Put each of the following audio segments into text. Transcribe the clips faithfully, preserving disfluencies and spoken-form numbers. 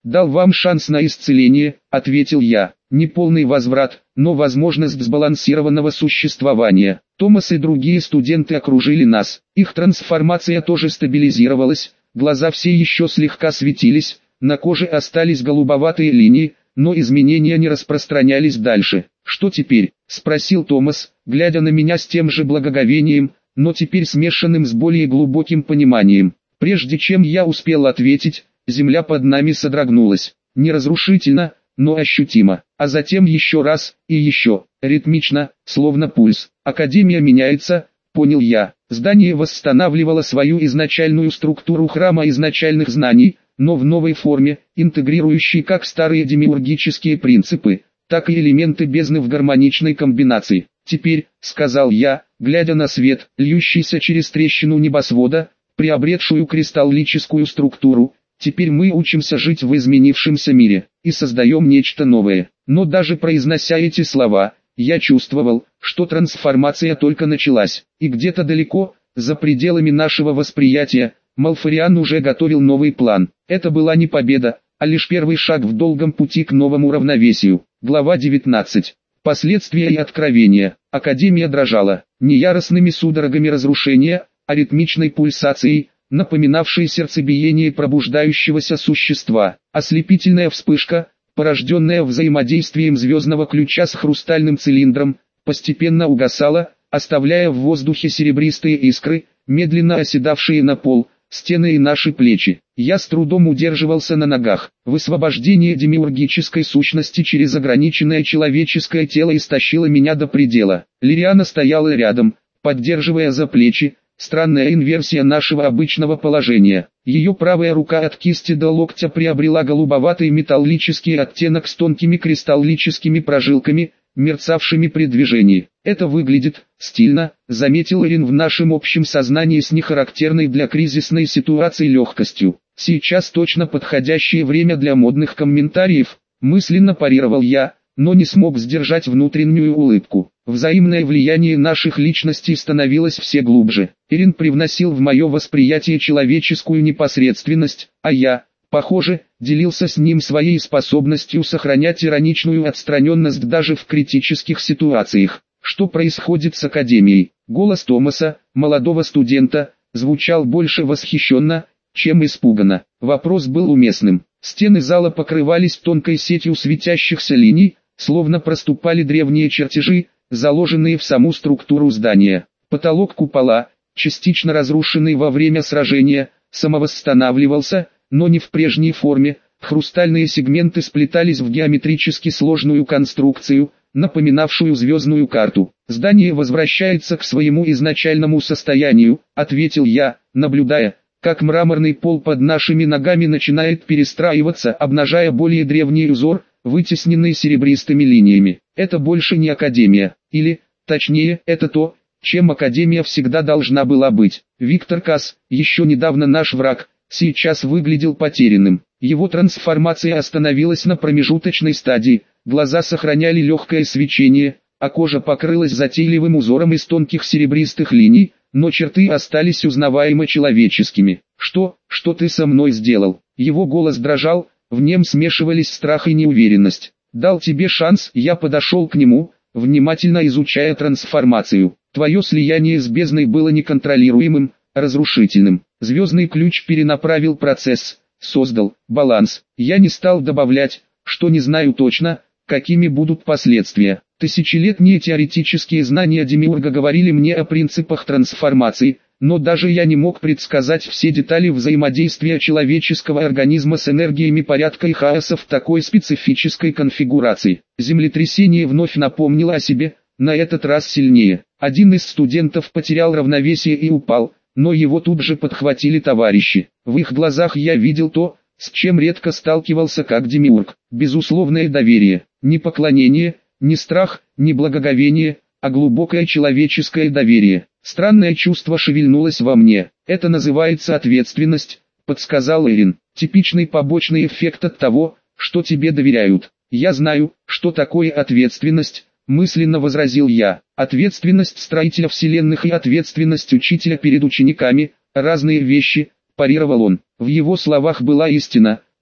«Дал вам шанс на исцеление», — ответил я. «Не полный возврат, но возможность сбалансированного существования». Томас и другие студенты окружили нас. Их трансформация тоже стабилизировалась, глаза все еще слегка светились, на коже остались голубоватые линии, но изменения не распространялись дальше. «Что теперь?» — спросил Томас, глядя на меня с тем же благоговением, но теперь смешанным с более глубоким пониманием. Прежде чем я успел ответить, земля под нами содрогнулась. Не разрушительно, но ощутимо. А затем еще раз, и еще, ритмично, словно пульс. Академия меняется, понял я. Здание восстанавливало свою изначальную структуру храма изначальных знаний, но в новой форме, интегрирующей как старые демиургические принципы, так и элементы бездны в гармоничной комбинации. «Теперь», — сказал я, глядя на свет, льющийся через трещину небосвода, приобретшую кристаллическую структуру, «теперь мы учимся жить в изменившемся мире, и создаем нечто новое». Но даже произнося эти слова, я чувствовал, что трансформация только началась, и где-то далеко, за пределами нашего восприятия, Малфариан уже готовил новый план. Это была не победа, а лишь первый шаг в долгом пути к новому равновесию. Глава девятнадцать. Последствия и откровения. Академия дрожала, не яростными судорогами разрушения, а ритмичной пульсацией, напоминавшей сердцебиение пробуждающегося существа. Ослепительная вспышка, порожденная взаимодействием звездного ключа с хрустальным цилиндром, постепенно угасала, оставляя в воздухе серебристые искры, медленно оседавшие на пол, стены и наши плечи. Я с трудом удерживался на ногах. Высвобождение демиургической сущности через ограниченное человеческое тело истощило меня до предела. Лириана стояла рядом, поддерживая за плечи, странная инверсия нашего обычного положения. Ее правая рука от кисти до локтя приобрела голубоватый металлический оттенок с тонкими кристаллическими прожилками, мерцавшими при движении. «Это выглядит стильно», — заметил Эрин в нашем общем сознании с нехарактерной для кризисной ситуации легкостью. «Сейчас точно подходящее время для модных комментариев», — мысленно парировал я, но не смог сдержать внутреннюю улыбку. Взаимное влияние наших личностей становилось все глубже. Эрин привносил в мое восприятие человеческую непосредственность, а я, похоже, делился с ним своей способностью сохранять ироничную отстраненность даже в критических ситуациях. Что происходит с Академией? Голос Томаса, молодого студента, звучал больше восхищенно, чем испуганно. Вопрос был уместным. Стены зала покрывались тонкой сетью светящихся линий, словно проступали древние чертежи, заложенные в саму структуру здания. Потолок купола, частично разрушенный во время сражения, самовосстанавливался, но не в прежней форме. Хрустальные сегменты сплетались в геометрически сложную конструкцию, напоминавшую звездную карту. «Здание возвращается к своему изначальному состоянию», — ответил я, наблюдая, как мраморный пол под нашими ногами начинает перестраиваться, обнажая более древний узор, вытесненный серебристыми линиями. Это больше не Академия, или, точнее, это то, чем Академия всегда должна была быть. Виктор Касс, еще недавно наш враг, сейчас выглядел потерянным. Его трансформация остановилась на промежуточной стадии, глаза сохраняли легкое свечение, а кожа покрылась затейливым узором из тонких серебристых линий, но черты остались узнаваемо человеческими. «Что, что ты со мной сделал?» Его голос дрожал, в нем смешивались страх и неуверенность. «Дал тебе шанс», я подошел к нему, внимательно изучая трансформацию. «Твое слияние с бездной было неконтролируемым, разрушительным. Звездный ключ перенаправил процесс, создал баланс. Я не стал добавлять, что не знаю точно, какими будут последствия. Тысячелетние теоретические знания Демиурга говорили мне о принципах трансформации, но даже я не мог предсказать все детали взаимодействия человеческого организма с энергиями порядка и хаоса в такой специфической конфигурации. Землетрясение вновь напомнило о себе, на этот раз сильнее. Один из студентов потерял равновесие и упал, но его тут же подхватили товарищи. В их глазах я видел то, с чем редко сталкивался как демиург. Безусловное доверие, не поклонение, не страх, не благоговение, а глубокое человеческое доверие. Странное чувство шевельнулось во мне. «Это называется ответственность», — подсказал Эрин. «Типичный побочный эффект от того, что тебе доверяют». «Я знаю, что такое ответственность», — мысленно возразил я. «Ответственность строителя вселенных и ответственность учителя перед учениками — разные вещи», — парировал он. В его словах была истина,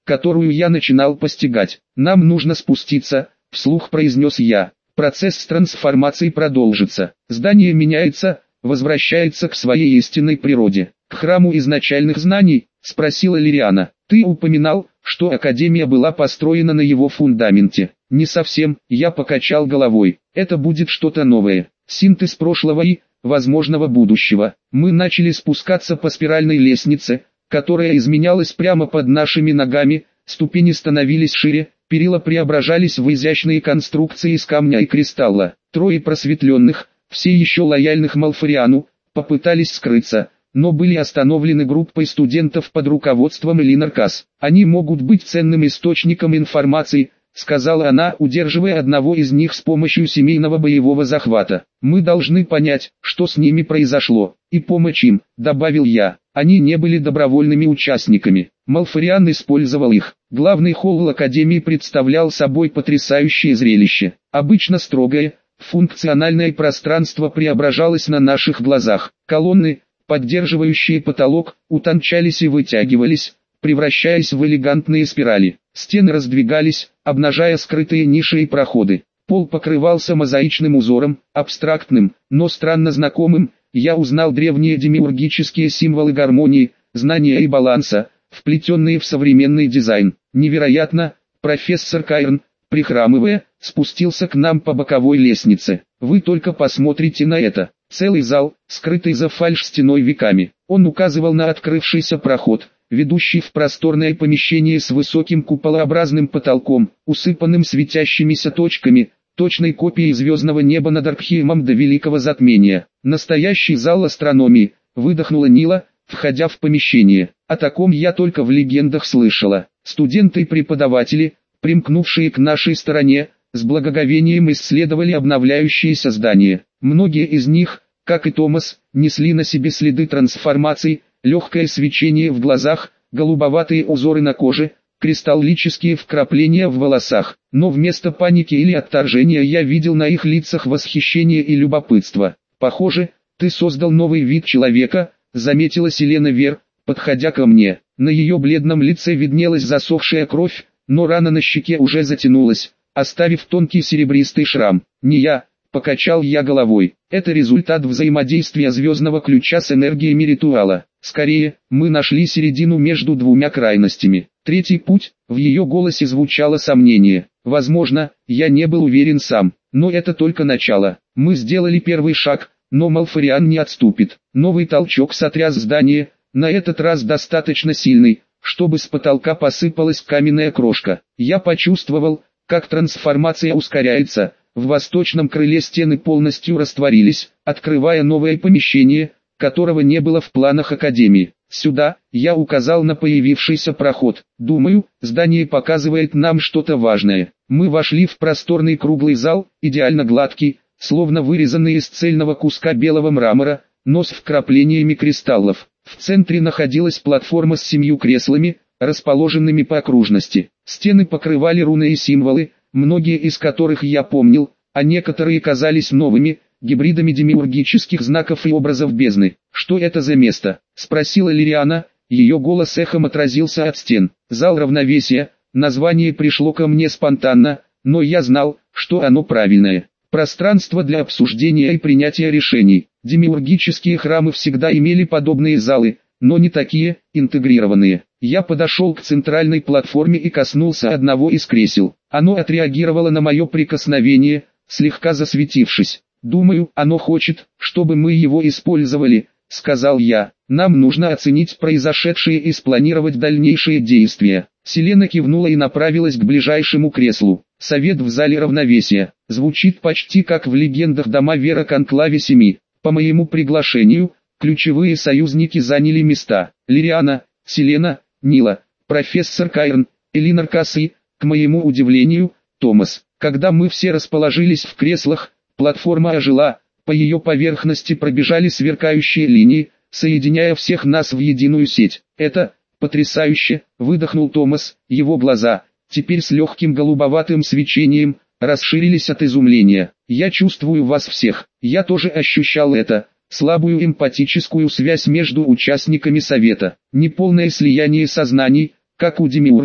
которую я начинал постигать. «Нам нужно спуститься», — вслух произнес я. «Процесс трансформации продолжится. Здание меняется, возвращается к своей истинной природе». «К храму изначальных знаний?» — спросила Лириана. «Ты упоминал, что Академия была построена на его фундаменте». «Не совсем», — я покачал головой. «Это будет что-то новое. Синтез прошлого и возможного будущего». Мы начали спускаться по спиральной лестнице, которая изменялась прямо под нашими ногами, ступени становились шире, перила преображались в изящные конструкции из камня и кристалла. Трое просветленных, все еще лояльных Малфориану, попытались скрыться, но были остановлены группой студентов под руководством Элинор Касс. «Они могут быть ценным источником информации», — сказала она, удерживая одного из них с помощью семейного боевого захвата. «Мы должны понять, что с ними произошло, и помочь им», — добавил я. Они не были добровольными участниками. Малфориан использовал их. Главный холл Академии представлял собой потрясающее зрелище. Обычно строгое, функциональное пространство преображалось на наших глазах. Колонны, поддерживающие потолок, утончались и вытягивались, превращаясь в элегантные спирали. Стены раздвигались, обнажая скрытые ниши и проходы. Пол покрывался мозаичным узором, абстрактным, но странно знакомым. Я узнал древние демиургические символы гармонии, знания и баланса, вплетенные в современный дизайн. «Невероятно!» Профессор Кайрн, прихрамывая, спустился к нам по боковой лестнице. «Вы только посмотрите на это!» Целый зал, скрытый за фальш-стеной веками. Он указывал на открывшийся проход, ведущий в просторное помещение с высоким куполообразным потолком, усыпанным светящимися точками, точной копией звездного неба над Аркхеймом до Великого Затмения. «Настоящий зал астрономии», — выдохнула Нила, входя в помещение. «О таком я только в легендах слышала». Студенты и преподаватели, примкнувшие к нашей стороне, с благоговением исследовали обновляющееся здание. Многие из них, как и Томас, несли на себе следы трансформаций, легкое свечение в глазах, голубоватые узоры на коже, кристаллические вкрапления в волосах. Но вместо паники или отторжения я видел на их лицах восхищение и любопытство. «Похоже, ты создал новый вид человека», — заметила Селена Вер, подходя ко мне. На ее бледном лице виднелась засохшая кровь, но рана на щеке уже затянулась, оставив тонкий серебристый шрам. «Не я», — покачал я головой. «Это результат взаимодействия звездного ключа с энергиями ритуала. Скорее, мы нашли середину между двумя крайностями. Третий путь», — в ее голосе звучало сомнение. «Возможно, я не был уверен сам, но это только начало. Мы сделали первый шаг, но Малфориан не отступит». Новый толчок сотряс здание, на этот раз достаточно сильный, чтобы с потолка посыпалась каменная крошка. Я почувствовал, как трансформация ускоряется. В восточном крыле стены полностью растворились, открывая новое помещение, которого не было в планах Академии. «Сюда», — я указал на появившийся проход. «Думаю, здание показывает нам что-то важное». Мы вошли в просторный круглый зал, идеально гладкий, словно вырезанный из цельного куска белого мрамора, но с вкраплениями кристаллов. В центре находилась платформа с семью креслами, расположенными по окружности. Стены покрывали руны и символы, многие из которых я помнил, а некоторые казались новыми, гибридами демиургических знаков и образов бездны. «Что это за место?» — спросила Лириана, ее голос эхом отразился от стен. «Зал равновесия», название пришло ко мне спонтанно, но я знал, что оно правильное. Пространство для обсуждения и принятия решений. Демиургические храмы всегда имели подобные залы, но не такие, интегрированные. Я подошел к центральной платформе и коснулся одного из кресел. Оно отреагировало на мое прикосновение, слегка засветившись. «Думаю, оно хочет, чтобы мы его использовали», — сказал я. «Нам нужно оценить произошедшее и спланировать дальнейшие действия». Селена кивнула и направилась к ближайшему креслу. «Совет в зале равновесия» звучит почти как в легендах дома Вера Конклаве Семи. По моему приглашению, ключевые союзники заняли места. Лириана, Селена, Нила, профессор Кайрн, Элинор Касс и, к моему удивлению, Томас. Когда мы все расположились в креслах, платформа ожила, по ее поверхности пробежали сверкающие линии, соединяя всех нас в единую сеть. «Это потрясающе!» — выдохнул Томас, его глаза, теперь с легким голубоватым свечением, расширились от изумления. «Я чувствую вас всех». Я тоже ощущал это, слабую эмпатическую связь между участниками совета. Неполное слияние сознаний, как у демиургов,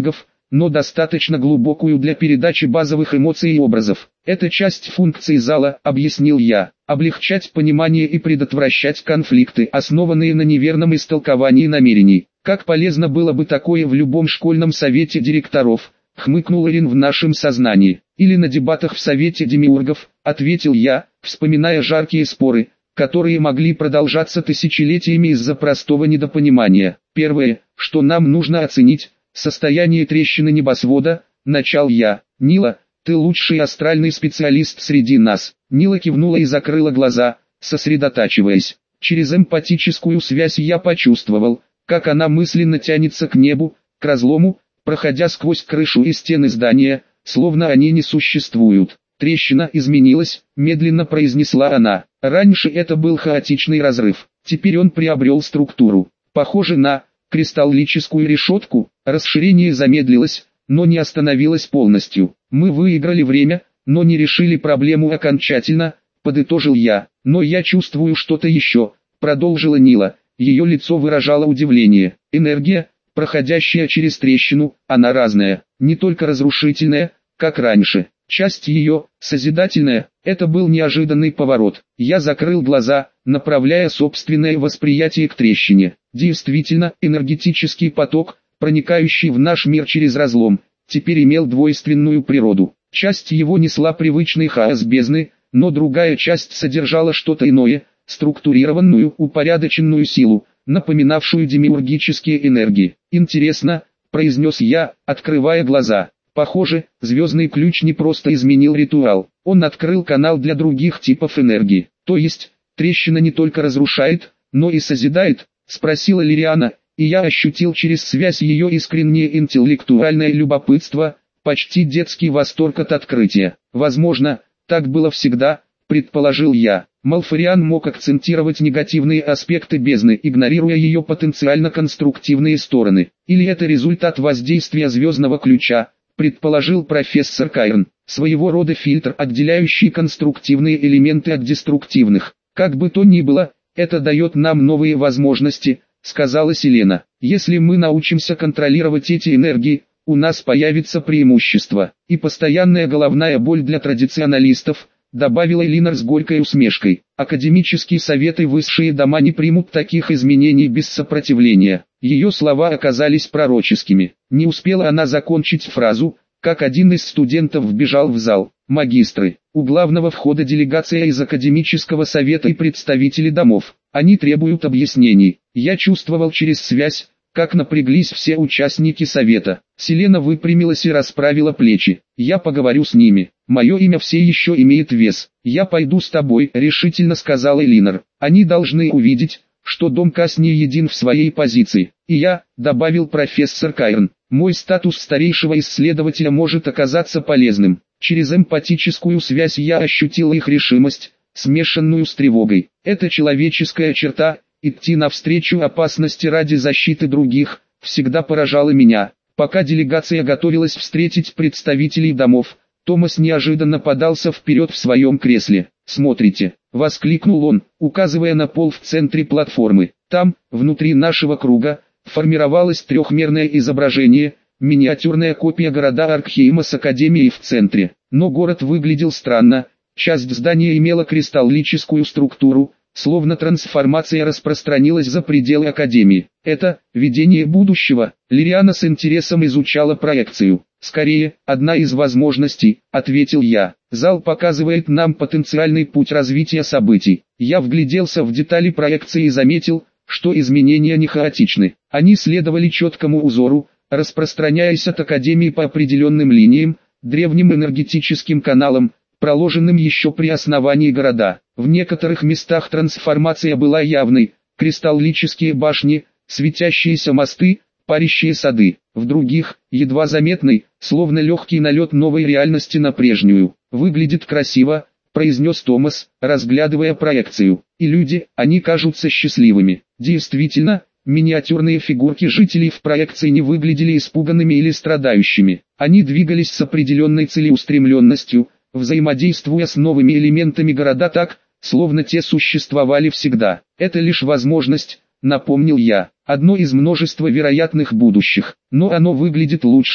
но достаточно глубокую для передачи базовых эмоций и образов. Это часть функции зала, объяснил я, облегчать понимание и предотвращать конфликты, основанные на неверном истолковании намерений. Как полезно было бы такое в любом школьном совете директоров, хмыкнул Ирин, в нашем сознании. Или на дебатах в совете демиургов, ответил я, вспоминая жаркие споры, которые могли продолжаться тысячелетиями из-за простого недопонимания. Первое, что нам нужно оценить, состояние трещины небосвода, начал я. Нила, ты лучший астральный специалист среди нас. Нила кивнула и закрыла глаза, сосредотачиваясь. Через эмпатическую связь я почувствовал, как она мысленно тянется к небу, к разлому, проходя сквозь крышу и стены здания, словно они не существуют. Трещина изменилась, медленно произнесла она. Раньше это был хаотичный разрыв, теперь он приобрел структуру, похоже на кристаллическую решетку. Расширение замедлилось, но не остановилось полностью. Мы выиграли время, но не решили проблему окончательно, подытожил я. Но я чувствую что-то еще, продолжила Нила. Ее лицо выражало удивление. Энергия, проходящая через трещину, она разная, не только разрушительная, как раньше. Часть ее, созидательная, это был неожиданный поворот. Я закрыл глаза, направляя собственное восприятие к трещине. Действительно, энергетический поток, проникающий в наш мир через разлом, теперь имел двойственную природу. Часть его несла привычный хаос бездны, но другая часть содержала что-то иное, структурированную, упорядоченную силу, напоминавшую демиургические энергии. «Интересно», — произнес я, открывая глаза. Похоже, звездный ключ не просто изменил ритуал, он открыл канал для других типов энергии. То есть, трещина не только разрушает, но и созидает, спросила Лириана, и я ощутил через связь ее искреннее интеллектуальное любопытство, почти детский восторг от открытия. Возможно, так было всегда, предположил я. Малфариан мог акцентировать негативные аспекты бездны, игнорируя ее потенциально конструктивные стороны. Или это результат воздействия звездного ключа, предположил профессор Кайрон, своего рода фильтр, отделяющий конструктивные элементы от деструктивных. Как бы то ни было, это дает нам новые возможности, сказала Селена. Если мы научимся контролировать эти энергии, у нас появится преимущество. И постоянная головная боль для традиционалистов, добавила Элинор с горькой усмешкой. Академические советы и высшие дома не примут таких изменений без сопротивления. Ее слова оказались пророческими. Не успела она закончить фразу, как один из студентов вбежал в зал. Магистры. У главного входа делегация из академического совета и представители домов. Они требуют объяснений. Я чувствовал через связь, как напряглись все участники совета. Селена выпрямилась и расправила плечи. Я поговорю с ними. Мое имя все еще имеет вес. Я пойду с тобой, решительно сказала Элинор. Они должны увидеть, что дом Кас не един в своей позиции. И я, добавил профессор Кайрон, мой статус старейшего исследователя может оказаться полезным. Через эмпатическую связь я ощутил их решимость, смешанную с тревогой. Это человеческая черта, идти навстречу опасности ради защиты других, всегда поражала меня. Пока делегация готовилась встретить представителей домов, Томас неожиданно подался вперед в своем кресле. «Смотрите!» — воскликнул он, указывая на пол в центре платформы. Там, внутри нашего круга, формировалось трехмерное изображение, миниатюрная копия города Аркхейма с академией в центре. Но город выглядел странно, часть здания имела кристаллическую структуру, словно трансформация распространилась за пределы академии. Это видение будущего. Лириана с интересом изучала проекцию. «Скорее, одна из возможностей», — ответил я. «Зал показывает нам потенциальный путь развития событий». Я вгляделся в детали проекции и заметил, что изменения не хаотичны. Они следовали четкому узору, распространяясь от Академии по определенным линиям, древним энергетическим каналам, проложенным еще при основании города. В некоторых местах трансформация была явной: кристаллические башни, светящиеся мосты, парящие сады. В других, едва заметный, словно легкий налет новой реальности на прежнюю. «Выглядит красиво», — произнес Томас, разглядывая проекцию. «И люди, они кажутся счастливыми». Действительно, миниатюрные фигурки жителей в проекции не выглядели испуганными или страдающими. Они двигались с определенной целеустремленностью, взаимодействуя с новыми элементами города так, словно те существовали всегда. «Это лишь возможность», — напомнил я, — «одно из множества вероятных будущих, но оно выглядит лучше,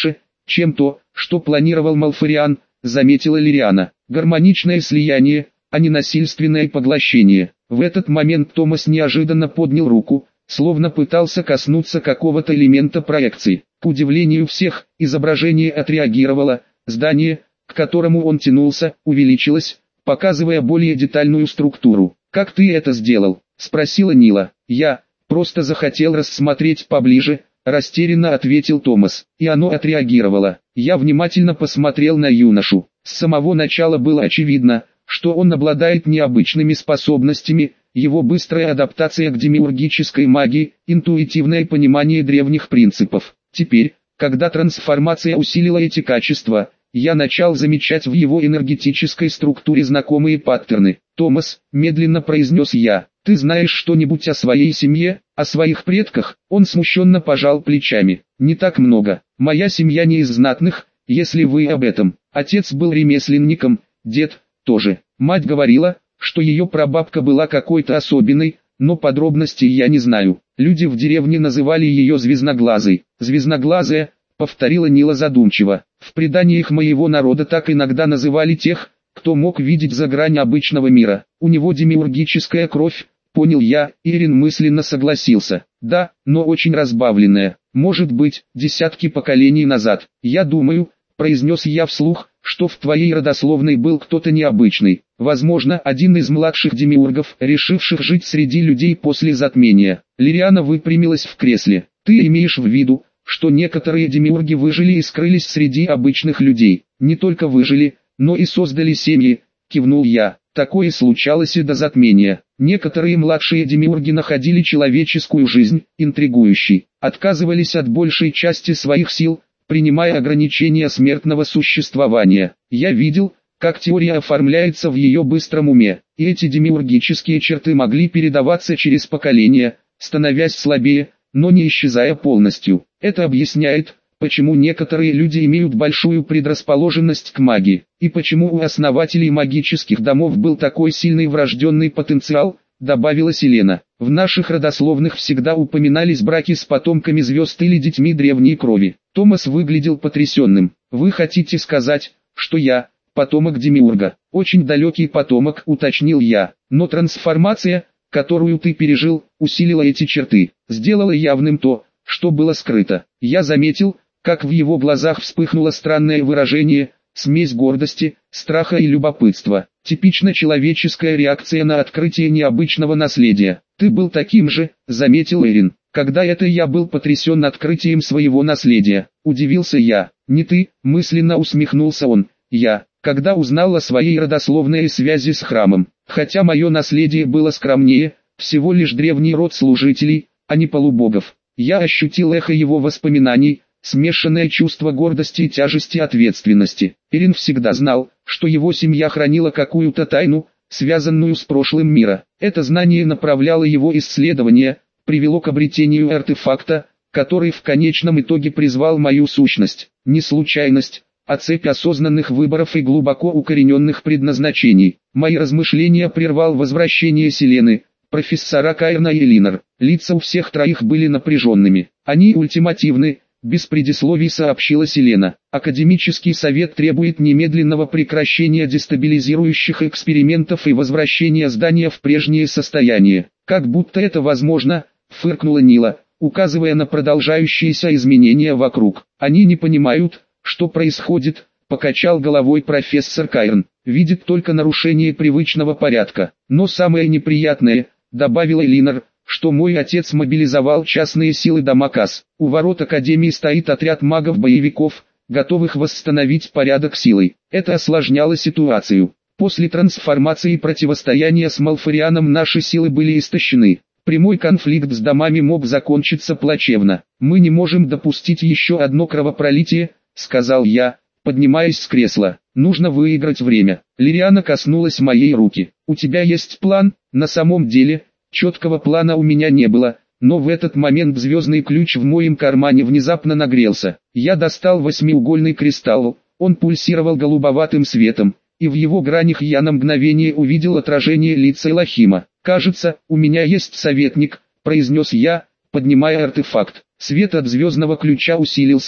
чем то, что планировал Малфариан, заметила Лириана. Гармоничное слияние, а не насильственное поглощение. В этот момент Томас неожиданно поднял руку, словно пытался коснуться какого-то элемента проекции. К удивлению всех, изображение отреагировало, здание, к которому он тянулся, увеличилось, показывая более детальную структуру. «Как ты это сделал?» – спросила Нила. «Я просто захотел рассмотреть поближе», – растерянно ответил Томас. И оно отреагировало. Я внимательно посмотрел на юношу. С самого начала было очевидно, что он обладает необычными способностями, его быстрая адаптация к демиургической магии, интуитивное понимание древних принципов. Теперь, когда трансформация усилила эти качества, я начал замечать в его энергетической структуре знакомые паттерны. «Томас», — медленно произнес я, — «ты знаешь что-нибудь о своей семье, о своих предках?» Он смущенно пожал плечами. «Не так много. Моя семья не из знатных, если вы об этом. Отец был ремесленником, дед тоже. Мать говорила, что ее прабабка была какой-то особенной, но подробностей я не знаю. Люди в деревне называли ее Звездноглазой». «Звездноглазая», — повторила Нила задумчиво. «В преданиях моего народа так иногда называли тех, кто мог видеть за грань обычного мира. У него демиургическая кровь», — понял я. Ирин мысленно согласился. «Да, но очень разбавленная. Может быть, десятки поколений назад. Я думаю», — произнес я вслух, — «что в твоей родословной был кто-то необычный. Возможно, один из младших демиургов, решивших жить среди людей после затмения». Лириана выпрямилась в кресле. «Ты имеешь в виду, что некоторые демиурги выжили и скрылись среди обычных людей?» «Не только выжили, но и создали семьи», — кивнул я. «Такое случалось и до затмения. Некоторые младшие демиурги находили человеческую жизнь интригующей, отказывались от большей части своих сил, принимая ограничения смертного существования. Я видел, как теория оформляется в ее быстром уме, и эти демиургические черты могли передаваться через поколения, становясь слабее, но не исчезая полностью. Это объясняет, почему некоторые люди имеют большую предрасположенность к магии, и почему у основателей магических домов был такой сильный врожденный потенциал», — добавила Селена. «В наших родословных всегда упоминались браки с потомками звезд или детьми древней крови». Томас выглядел потрясенным. «Вы хотите сказать, что я потомок демиурга?» «Очень далекий потомок», — уточнил я. «Но трансформация, которую ты пережил, усилила эти черты, сделала явным то, что было скрыто». Я заметил, как в его глазах вспыхнуло странное выражение, смесь гордости, страха и любопытства. Типично человеческая реакция на открытие необычного наследия. «Ты был таким же», — заметил Эрин. «Когда это я был потрясен открытием своего наследия», — удивился я. «Не ты», — мысленно усмехнулся он. «Я, когда узнал о своей родословной связи с храмом, хотя мое наследие было скромнее, всего лишь древний род служителей, а не полубогов. Я ощутил эхо его воспоминаний, смешанное чувство гордости и тяжести ответственности. Ирин всегда знал, что его семья хранила какую-то тайну, связанную с прошлым мира. Это знание направляло его исследования, привело к обретению артефакта, который в конечном итоге призвал мою сущность. Не случайность, а цепь осознанных выборов и глубоко укорененных предназначений. Мои размышления прервал возвращение Селены, профессора Кайрна и Элинор. Лица у всех троих были напряженными. «Они ультимативны», — без предисловий сообщила Селена. «Академический совет требует немедленного прекращения дестабилизирующих экспериментов и возвращения здания в прежнее состояние». «Как будто это возможно», — фыркнула Нила, указывая на продолжающиеся изменения вокруг. «Они не понимают, что происходит», — покачал головой профессор Кайрн. «Видит только нарушение привычного порядка. Но самое неприятное», — добавила Элинор, — «что мой отец мобилизовал частные силы Дамакас. У ворот Академии стоит отряд магов-боевиков, готовых восстановить порядок силой. Это осложняло ситуацию. После трансформации и противостояния с Малфарианом наши силы были истощены. Прямой конфликт с домами мог закончиться плачевно. Мы не можем допустить еще одно кровопролитие», — сказал я, поднимаясь с кресла. «Нужно выиграть время». Лириана коснулась моей руки. «У тебя есть план?» На самом деле, четкого плана у меня не было, но в этот момент звездный ключ в моем кармане внезапно нагрелся. Я достал восьмиугольный кристалл, он пульсировал голубоватым светом, и в его гранях я на мгновение увидел отражение лица Элохима. «Кажется, у меня есть советник», — произнес я, поднимая артефакт. Свет от звездного ключа усилился,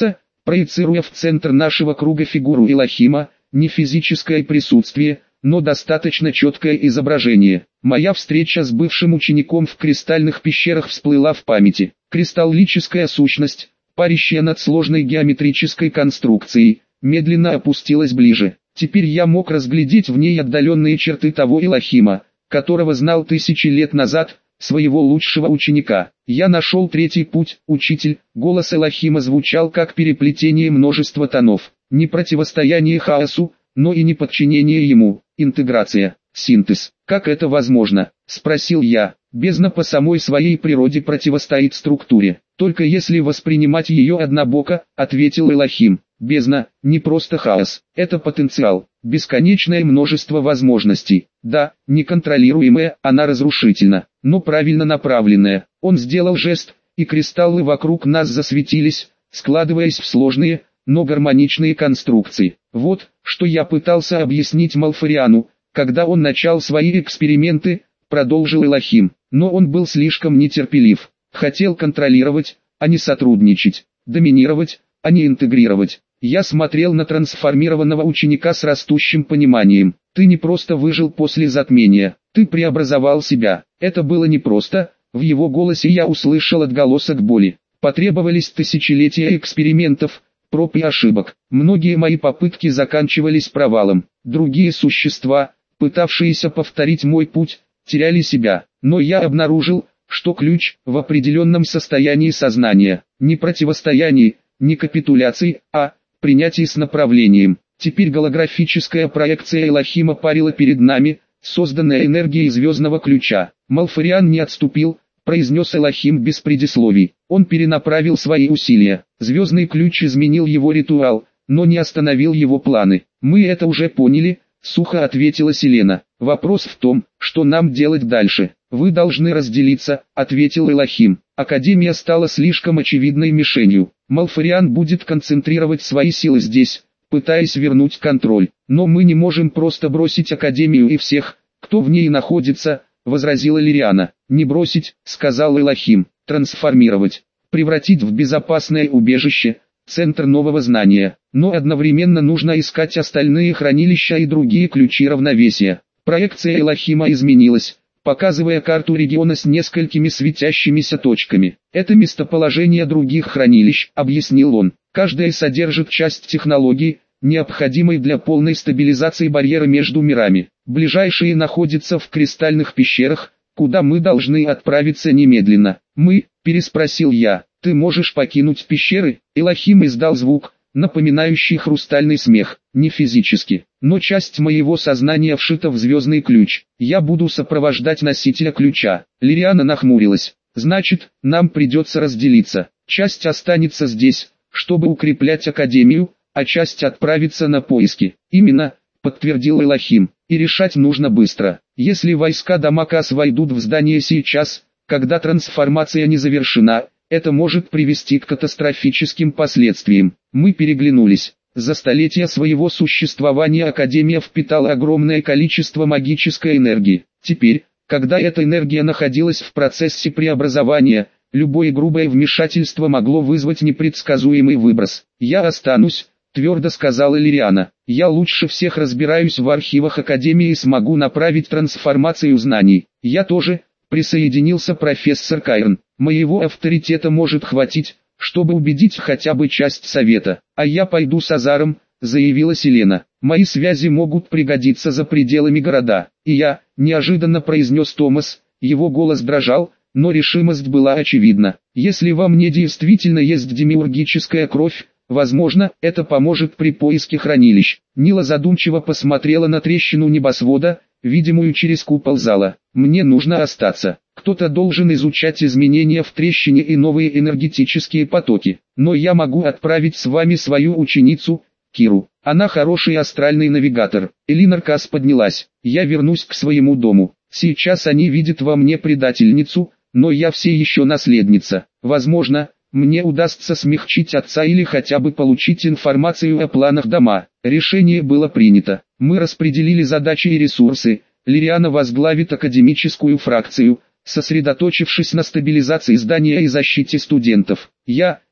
проецируя в центр нашего круга фигуру Элохима, не физическое присутствие, но достаточно четкое изображение. Моя встреча с бывшим учеником в кристальных пещерах всплыла в памяти. Кристаллическая сущность, парящая над сложной геометрической конструкцией, медленно опустилась ближе. Теперь я мог разглядеть в ней отдаленные черты того Элохима, которого знал тысячи лет назад, своего лучшего ученика. Я нашел третий путь, учитель. Голос Элохима звучал как переплетение множества тонов. Не противостояние хаосу, но и не подчинение ему. Интеграция, синтез. Как это возможно? Спросил я. Бездна по самой своей природе противостоит структуре. Только если воспринимать ее однобоко, ответил Элохим. Бездна – не просто хаос, это потенциал, бесконечное множество возможностей. Да, неконтролируемая, она разрушительна, но правильно направленная. Он сделал жест, и кристаллы вокруг нас засветились, складываясь в сложные, но гармоничные конструкции. Вот, что я пытался объяснить Малфариану, когда он начал свои эксперименты, продолжил Элохим. Но он был слишком нетерпелив, хотел контролировать, а не сотрудничать, доминировать, а не интегрировать. Я смотрел на трансформированного ученика с растущим пониманием. Ты не просто выжил после затмения, ты преобразовал себя. Это было непросто, в его голосе я услышал отголосок боли. Потребовались тысячелетия экспериментов, проб и ошибок. Многие мои попытки заканчивались провалом. Другие существа, пытавшиеся повторить мой путь, теряли себя. Но я обнаружил, что ключ в определенном состоянии сознания, не противостоянии, не капитуляции, а принятии с направлением. Теперь голографическая проекция Элохима парила перед нами, созданная энергией звездного ключа. Малфариан не отступил, произнес Элохим без предисловий. Он перенаправил свои усилия. Звездный ключ изменил его ритуал, но не остановил его планы. Мы это уже поняли, сухо ответила Селена. Вопрос в том, что нам делать дальше. Вы должны разделиться, ответил Элохим. Академия стала слишком очевидной мишенью. Малфариан будет концентрировать свои силы здесь, пытаясь вернуть контроль. Но мы не можем просто бросить Академию и всех, кто в ней находится, возразила Лириана. Не бросить, сказал Элохим, трансформировать, превратить в безопасное убежище, центр нового знания. Но одновременно нужно искать остальные хранилища и другие ключи равновесия. Проекция Элохима изменилась, показывая карту региона с несколькими светящимися точками. Это местоположение других хранилищ, объяснил он. Каждая содержит часть технологий, необходимой для полной стабилизации барьера между мирами. Ближайшие находятся в кристальных пещерах, куда мы должны отправиться немедленно. Мы, переспросил я, ты можешь покинуть пещеры? Элохим издал звук, напоминающий хрустальный смех, не физически, но часть моего сознания вшита в звездный ключ. Я буду сопровождать носителя ключа. Лириана нахмурилась. Значит, нам придется разделиться. Часть останется здесь, чтобы укреплять Академию, а часть отправится на поиски. Именно, подтвердил Элохим, и решать нужно быстро. Если войска Дамакас войдут в здание сейчас, когда трансформация не завершена, это может привести к катастрофическим последствиям. Мы переглянулись. За столетия своего существования Академия впитала огромное количество магической энергии. Теперь, когда эта энергия находилась в процессе преобразования, любое грубое вмешательство могло вызвать непредсказуемый выброс. «Я останусь», — твердо сказала Лириана. «Я лучше всех разбираюсь в архивах Академии и смогу направить трансформацию знаний». «Я тоже», — присоединился профессор Кайрон. «Моего авторитета может хватить, чтобы убедить хотя бы часть совета. А я пойду с Азаром», — заявила Селена. «Мои связи могут пригодиться за пределами города». «И я», — неожиданно произнес Томас, его голос дрожал, но решимость была очевидна. «Если во мне действительно есть демиургическая кровь, возможно, это поможет при поиске хранилищ». Нила задумчиво посмотрела на трещину небосвода, видимую через купол зала. «Мне нужно остаться. Кто-то должен изучать изменения в трещине и новые энергетические потоки. Но я могу отправить с вами свою ученицу, Киру. Она хороший астральный навигатор». Элинор Кас поднялась. «Я вернусь к своему дому. Сейчас они видят во мне предательницу, но я все еще наследница. Возможно, мне удастся смягчить отца или хотя бы получить информацию о планах дома». Решение было принято. Мы распределили задачи и ресурсы. Лириана возглавит академическую фракцию, сосредоточившись на стабилизации здания и защите студентов. Я,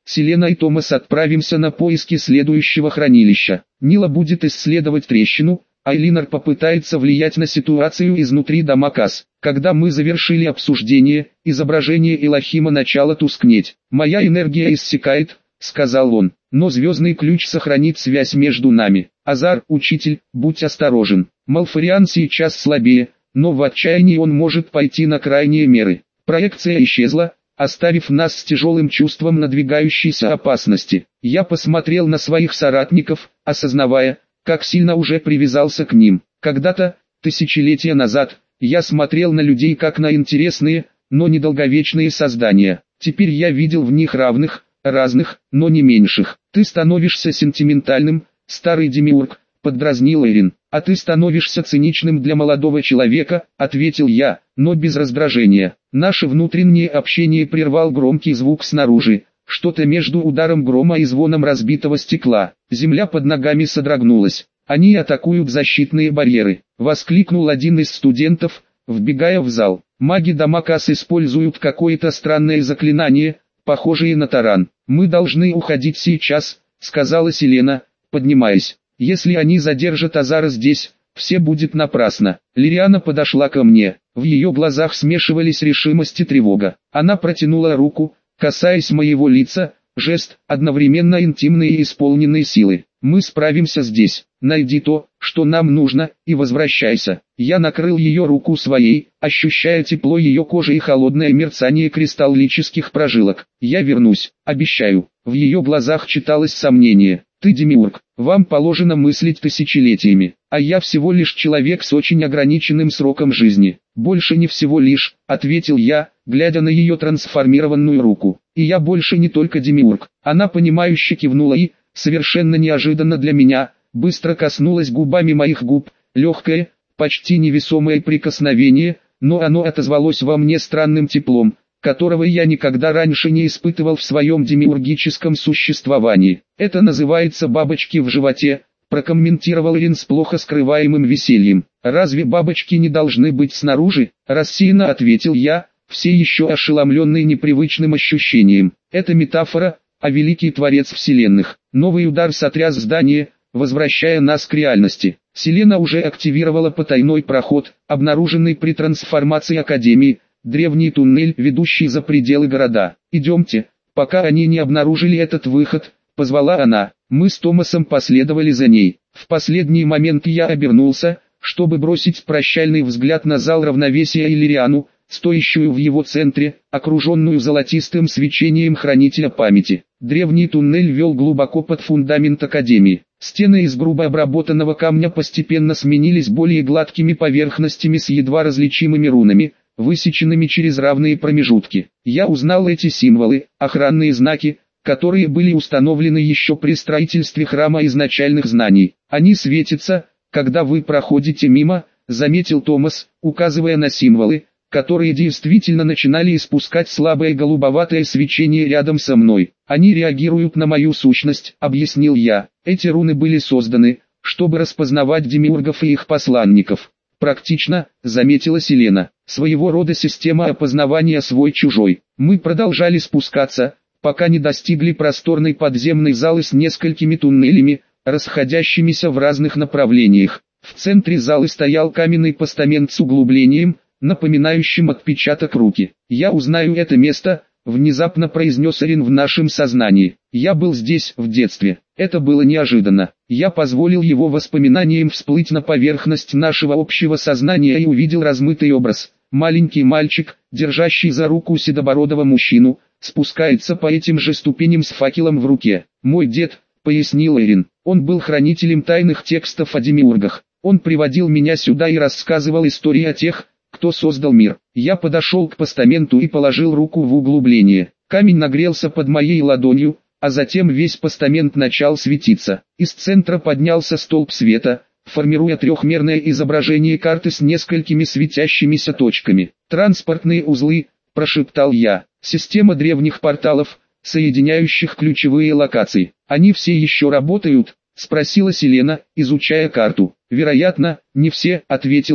Селена и Томас отправимся на поиски следующего хранилища. Нила будет исследовать трещину, а Элинор попытается влиять на ситуацию изнутри Дамакас. Когда мы завершили обсуждение, изображение Элохима начало тускнеть. «Моя энергия иссякает», — сказал он, — «но звездный ключ сохранит связь между нами. Азар, учитель, будь осторожен. Малфариан сейчас слабее, но в отчаянии он может пойти на крайние меры». Проекция исчезла, оставив нас с тяжелым чувством надвигающейся опасности. Я посмотрел на своих соратников, осознавая, как сильно уже привязался к ним. Когда-то, тысячелетия назад, я смотрел на людей как на интересные, но недолговечные создания. Теперь я видел в них равных, разных, но не меньших. «Ты становишься сентиментальным, старый демиург», — поддразнил Эрин. «А ты становишься циничным для молодого человека», — ответил я, но без раздражения. Наше внутреннее общение прервал громкий звук снаружи. Что-то между ударом грома и звоном разбитого стекла. Земля под ногами содрогнулась. «Они атакуют защитные барьеры», — воскликнул один из студентов, вбегая в зал. «Маги Дамакас используют какое-то странное заклинание, похожее на таран. Мы должны уходить сейчас», — сказала Селена, поднимаясь. «Если они задержат Азара здесь, все будет напрасно». Лириана подошла ко мне. В ее глазах смешивались решимость и тревога. Она протянула руку, касаясь моего лица, жест, одновременно интимный и исполненный силы. «Мы справимся здесь. Найди то, что нам нужно, и возвращайся». Я накрыл ее руку своей, ощущая тепло ее кожи и холодное мерцание кристаллических прожилок. «Я вернусь, обещаю». В ее глазах читалось сомнение. «Ты демиург, вам положено мыслить тысячелетиями, а я всего лишь человек с очень ограниченным сроком жизни». «Больше не всего лишь», — ответил я, глядя на ее трансформированную руку. «И я больше не только демиург». Она понимающе кивнула и, совершенно неожиданно для меня, быстро коснулась губами моих губ. Легкое, почти невесомое прикосновение, но оно отозвалось во мне странным теплом, которого я никогда раньше не испытывал в своем демиургическом существовании. «Это называется бабочки в животе», — прокомментировал Эрин с плохо скрываемым весельем. «Разве бабочки не должны быть снаружи?» — рассеянно ответил я, все еще ошеломленный непривычным ощущением. «Это метафора, а великий творец вселенных». Новый удар сотряс здание, возвращая нас к реальности. Селена уже активировала потайной проход, обнаруженный при трансформации Академии, древний туннель, ведущий за пределы города. «Идемте, пока они не обнаружили этот выход», — позвала она. Мы с Томасом последовали за ней. В последний момент я обернулся, чтобы бросить прощальный взгляд на зал равновесия и Лириану, стоящую в его центре, окруженную золотистым свечением хранителя памяти. Древний туннель вел глубоко под фундамент Академии. Стены из грубо обработанного камня постепенно сменились более гладкими поверхностями с едва различимыми рунами, высеченными через равные промежутки. Я узнал эти символы, охранные знаки, которые были установлены еще при строительстве храма изначальных знаний. «Они светятся, когда вы проходите мимо», — заметил Томас, указывая на символы, которые действительно начинали испускать слабое голубоватое свечение рядом со мной. «Они реагируют на мою сущность», — объяснил я. «Эти руны были созданы, чтобы распознавать демиургов и их посланников». «Практично», — заметила Селена. «Своего рода система опознавания свой-чужой». Мы продолжали спускаться, пока не достигли просторной подземной залы с несколькими туннелями, расходящимися в разных направлениях. В центре залы стоял каменный постамент с углублением, напоминающим отпечаток руки. «Я узнаю это место», — внезапно произнес Эрин в нашем сознании. «Я был здесь в детстве». Это было неожиданно. Я позволил его воспоминаниям всплыть на поверхность нашего общего сознания и увидел размытый образ. Маленький мальчик, держащий за руку седобородого мужчину, спускается по этим же ступеням с факелом в руке. «Мой дед», — пояснил Эрин, — «он был хранителем тайных текстов о демиургах. Он приводил меня сюда и рассказывал истории о тех, кто создал мир». Я подошел к постаменту и положил руку в углубление. Камень нагрелся под моей ладонью, а затем весь постамент начал светиться. Из центра поднялся столб света, формируя трехмерное изображение карты с несколькими светящимися точками. «Транспортные узлы», — прошептал я. «Система древних порталов, соединяющих ключевые локации. Они все еще работают?» — спросила Селена, изучая карту. «Вероятно, не все», — ответил я.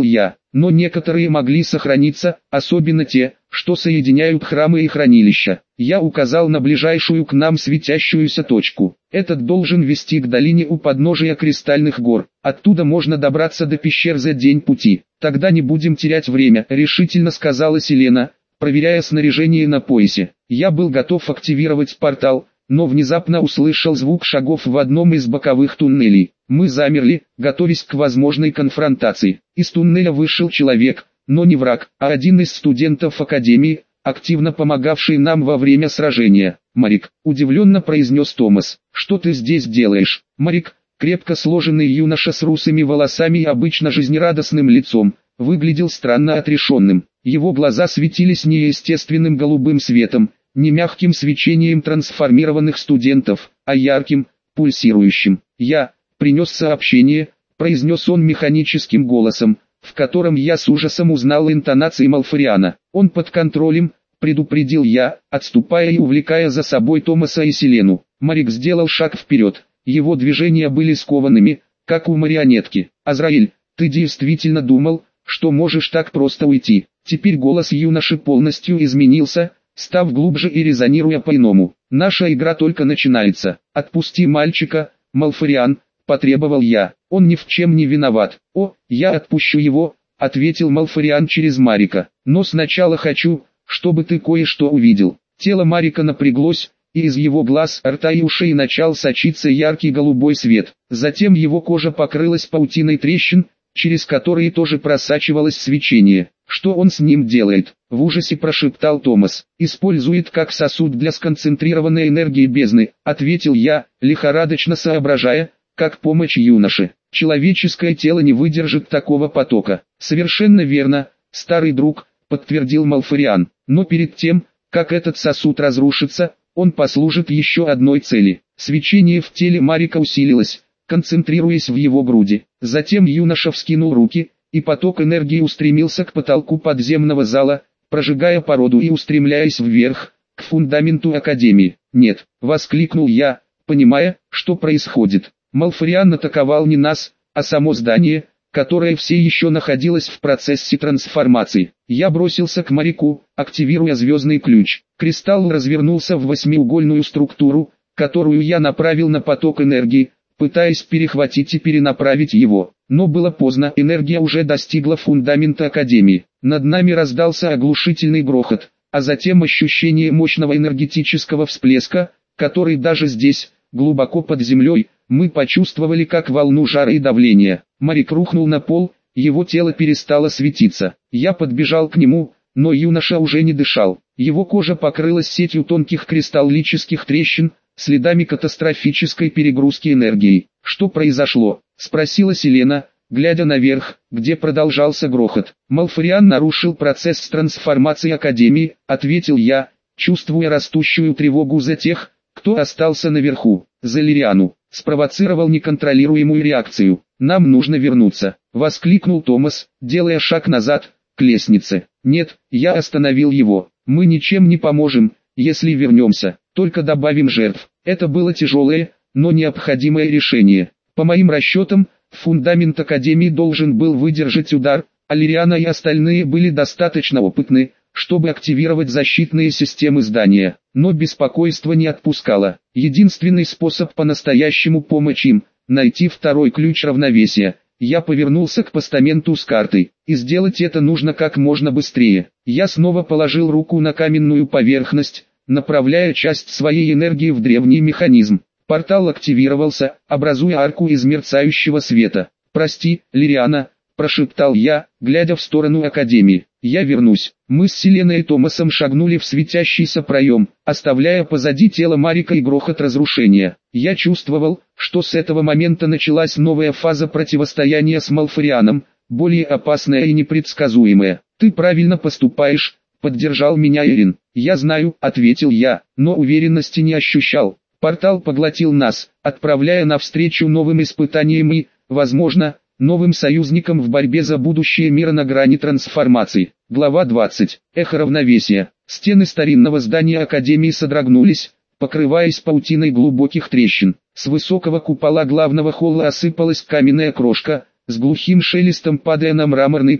но некоторые могли сохраниться, особенно те, что соединяют храмы и хранилища. Я указал на ближайшую к нам светящуюся точку. Этот должен вести к долине у подножия Кристальных гор. Оттуда можно добраться до пещер за день пути. Тогда не будем терять время, решительно сказала Селена, проверяя снаряжение на поясе. Я был готов активировать портал, но внезапно услышал звук шагов в одном из боковых туннелей. Мы замерли, готовясь к возможной конфронтации. Из туннеля вышел человек, но не враг, а один из студентов Академии, активно помогавший нам во время сражения. «Марик», — удивленно произнес Томас, — «что ты здесь делаешь?» Марик, крепко сложенный юноша с русыми волосами и обычно жизнерадостным лицом, выглядел странно отрешенным. Его глаза светились неестественным голубым светом, не мягким свечением трансформированных студентов, а ярким, пульсирующим. «Я принес сообщение», — произнес он механическим голосом, в котором я с ужасом узнал интонации Малфариана. «Он под контролем», — предупредил я, отступая и увлекая за собой Томаса и Селену. Марик сделал шаг вперед, его движения были скованными, как у марионетки. «Азраиль, ты действительно думал, что можешь так просто уйти?» Теперь голос юноши полностью изменился, став глубже и резонируя по-иному. «Наша игра только начинается. Отпусти мальчика, Малфариан», — потребовал я. «Он ни в чем не виноват». «О, я отпущу его», — ответил Малфариан через Марика. «Но сначала хочу, чтобы ты кое-что увидел». Тело Марика напряглось, и из его глаз, рта и ушей начал сочиться яркий голубой свет. Затем его кожа покрылась паутиной трещин, через которые тоже просачивалось свечение. «Что он с ним делает?» — в ужасе прошептал Томас. «Использует как сосуд для сконцентрированной энергии бездны», — ответил я, лихорадочно соображая, как помочь юноше. «Человеческое тело не выдержит такого потока». «Совершенно верно, старый друг», — подтвердил Малфариан. «Но перед тем, как этот сосуд разрушится, он послужит еще одной цели». Свечение в теле Марика усилилось, концентрируясь в его груди. Затем юноша вскинул руки, и поток энергии устремился к потолку подземного зала, прожигая породу и устремляясь вверх, к фундаменту Академии. «Нет», — воскликнул я, понимая, что происходит. Малфариан атаковал не нас, а само здание, которое все еще находилось в процессе трансформации. Я бросился к Марику, активируя звездный ключ. Кристалл развернулся в восьмиугольную структуру, которую я направил на поток энергии, пытаясь перехватить и перенаправить его. Но было поздно, энергия уже достигла фундамента Академии. Над нами раздался оглушительный грохот, а затем ощущение мощного энергетического всплеска, который даже здесь, глубоко под землей, мы почувствовали как волну жара и давления. Марик рухнул на пол, его тело перестало светиться. Я подбежал к нему, но юноша уже не дышал. Его кожа покрылась сетью тонких кристаллических трещин, следами катастрофической перегрузки энергии. «Что произошло?» — спросила Селена, глядя наверх, где продолжался грохот. «Малфариан нарушил процесс трансформации Академии», — ответил я, чувствуя растущую тревогу за тех, кто остался наверху. «За Лириану. Спровоцировал неконтролируемую реакцию. Нам нужно вернуться», — воскликнул Томас, делая шаг назад, к лестнице. «Нет», — я остановил его. «Мы ничем не поможем, если вернемся, только добавим жертв». Это было тяжелое, но необходимое решение. По моим расчетам, фундамент Академии должен был выдержать удар, а Лириана и остальные были достаточно опытны, чтобы активировать защитные системы здания. Но беспокойство не отпускало. Единственный способ по-настоящему помочь им – найти второй ключ равновесия. Я повернулся к постаменту с картой, и сделать это нужно как можно быстрее. Я снова положил руку на каменную поверхность, направляя часть своей энергии в древний механизм. Портал активировался, образуя арку из мерцающего света. «Прости, Лириана», – прошептал я, глядя в сторону Академии. «Я вернусь». Мы с Селеной и Томасом шагнули в светящийся проем, оставляя позади тело Марика и грохот разрушения. Я чувствовал, что с этого момента началась новая фаза противостояния с Малфарианом, более опасная и непредсказуемая. «Ты правильно поступаешь», — поддержал меня Эрин. «Я знаю», — ответил я, но уверенности не ощущал. Портал поглотил нас, отправляя навстречу новым испытаниям и, возможно, новым союзникам в борьбе за будущее мира на грани трансформации. Глава двадцать. Эхо равновесия. Стены старинного здания Академии содрогнулись, покрываясь паутиной глубоких трещин. С высокого купола главного холла осыпалась каменная крошка, с глухим шелестом падая на мраморный пол.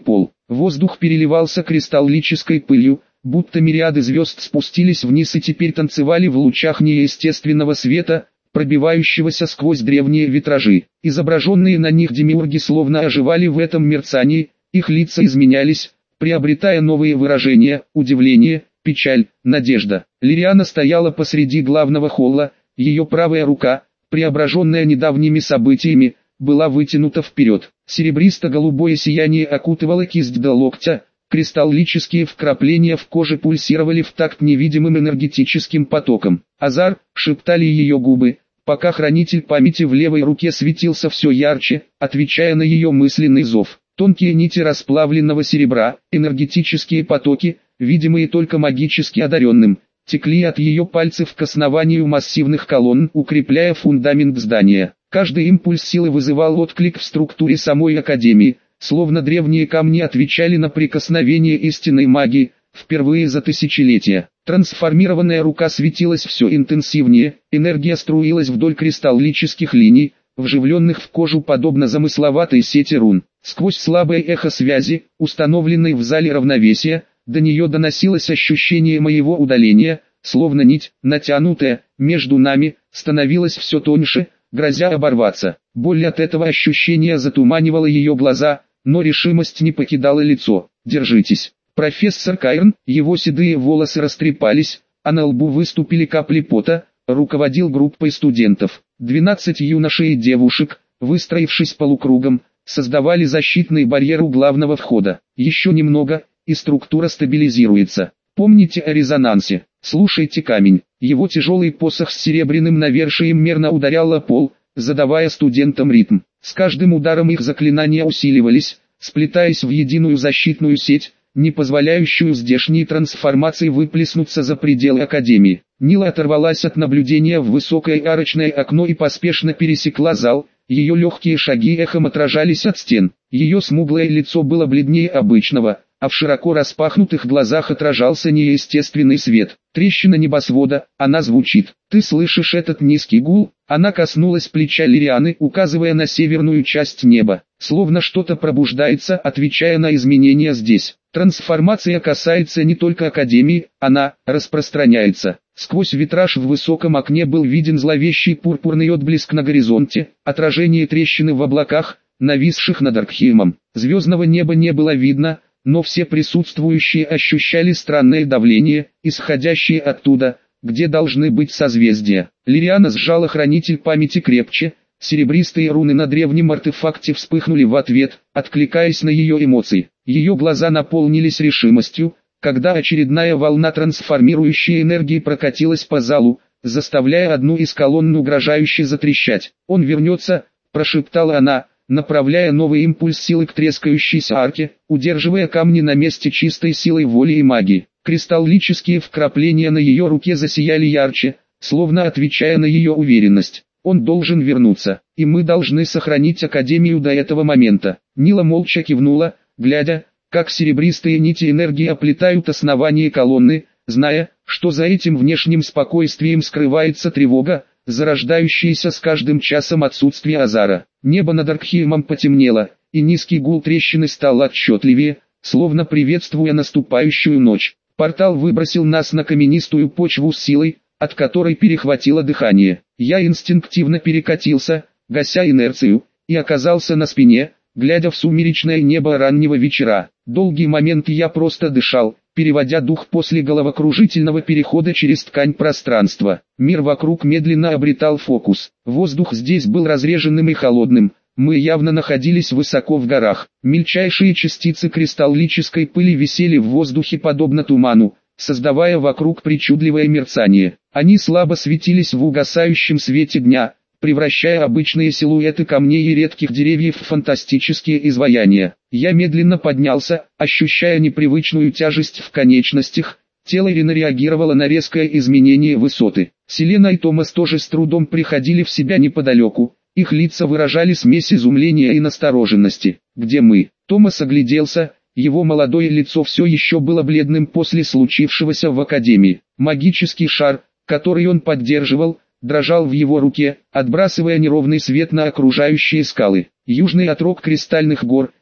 Воздух переливался кристаллической пылью, будто мириады звезд спустились вниз и теперь танцевали в лучах неестественного света, пробивающегося сквозь древние витражи. Изображенные на них демиурги словно оживали в этом мерцании, их лица изменялись, приобретая новые выражения: удивление, печаль, надежда. Лириана стояла посреди главного холла, ее правая рука, преображенная недавними событиями, была вытянута вперед. Серебристо-голубое сияние окутывало кисть до локтя, кристаллические вкрапления в коже пульсировали в такт невидимым энергетическим потоком. «Азар», — шептали ее губы, пока хранитель памяти в левой руке светился все ярче, отвечая на ее мысленный зов. Тонкие нити расплавленного серебра, энергетические потоки, видимые только магически одаренным, текли от ее пальцев к основанию массивных колонн, укрепляя фундамент здания. Каждый импульс силы вызывал отклик в структуре самой Академии, словно древние камни отвечали на прикосновение истинной магии, впервые за тысячелетия. Трансформированная рука светилась все интенсивнее, энергия струилась вдоль кристаллических линий, вживленных в кожу подобно замысловатой сети рун. Сквозь слабое эхо связи, установленной в зале равновесия, до нее доносилось ощущение моего удаления, словно нить, натянутая, между нами, становилась все тоньше, грозя оборваться. Боль от этого ощущения затуманивала ее глаза, но решимость не покидала лицо. «Держитесь». Профессор Кайрн, его седые волосы растрепались, а на лбу выступили капли пота, руководил группой студентов. Двенадцать юношей и девушек, выстроившись полукругом, создавали защитный барьер у главного входа. Еще немного, и структура стабилизируется. Помните о резонансе. Слушайте камень. Его тяжелый посох с серебряным навершием мерно ударял о пол, задавая студентам ритм. С каждым ударом их заклинания усиливались, сплетаясь в единую защитную сеть, не позволяющую здешней трансформации выплеснуться за пределы Академии. Нила оторвалась от наблюдения в высокое арочное окно и поспешно пересекла зал, ее легкие шаги эхом отражались от стен. Ее смуглое лицо было бледнее обычного, а в широко распахнутых глазах отражался неестественный свет. Трещина небосвода, она звучит. Ты слышишь этот низкий гул? Она коснулась плеча Лирианы, указывая на северную часть неба. Словно что-то пробуждается, отвечая на изменения здесь. Трансформация касается не только Академии, она распространяется. Сквозь витраж в высоком окне был виден зловещий пурпурный отблеск на горизонте, отражение трещины в облаках, нависших над Аркхеймом. Звездного неба не было видно, но все присутствующие ощущали странное давление, исходящее оттуда, где должны быть созвездия. Лириана сжала хранитель памяти крепче, серебристые руны на древнем артефакте вспыхнули в ответ, откликаясь на ее эмоции. Ее глаза наполнились решимостью, когда очередная волна трансформирующей энергии прокатилась по залу, заставляя одну из колонн угрожающе затрещать. «Он вернется», – прошептала она, направляя новый импульс силы к трескающейся арке, удерживая камни на месте чистой силой воли и магии. Кристаллические вкрапления на ее руке засияли ярче, словно отвечая на ее уверенность. Он должен вернуться, и мы должны сохранить Академию до этого момента. Нила молча кивнула, глядя, как серебристые нити энергии оплетают основание колонны, зная, что за этим внешним спокойствием скрывается тревога, зарождающаяся с каждым часом отсутствия Азара. Небо над Аркхеймом потемнело, и низкий гул трещины стал отчетливее, словно приветствуя наступающую ночь. Портал выбросил нас на каменистую почву с силой, от которой перехватило дыхание. Я инстинктивно перекатился, гася инерцию, и оказался на спине, глядя в сумеречное небо раннего вечера. Долгий момент я просто дышал, переводя дух после головокружительного перехода через ткань пространства. Мир вокруг медленно обретал фокус. Воздух здесь был разреженным и холодным. Мы явно находились высоко в горах. Мельчайшие частицы кристаллической пыли висели в воздухе подобно туману, создавая вокруг причудливое мерцание. Они слабо светились в угасающем свете дня, превращая обычные силуэты камней и редких деревьев в фантастические изваяния. Я медленно поднялся, ощущая непривычную тяжесть в конечностях. Тело Ирины реагировало на резкое изменение высоты. Селена и Томас тоже с трудом приходили в себя неподалеку. Их лица выражали смесь изумления и настороженности. «Где мы?» Томас огляделся, его молодое лицо все еще было бледным после случившегося в Академии. Магический шар, который он поддерживал, дрожал в его руке, отбрасывая неровный свет на окружающие скалы. Южный отрог Кристальных гор,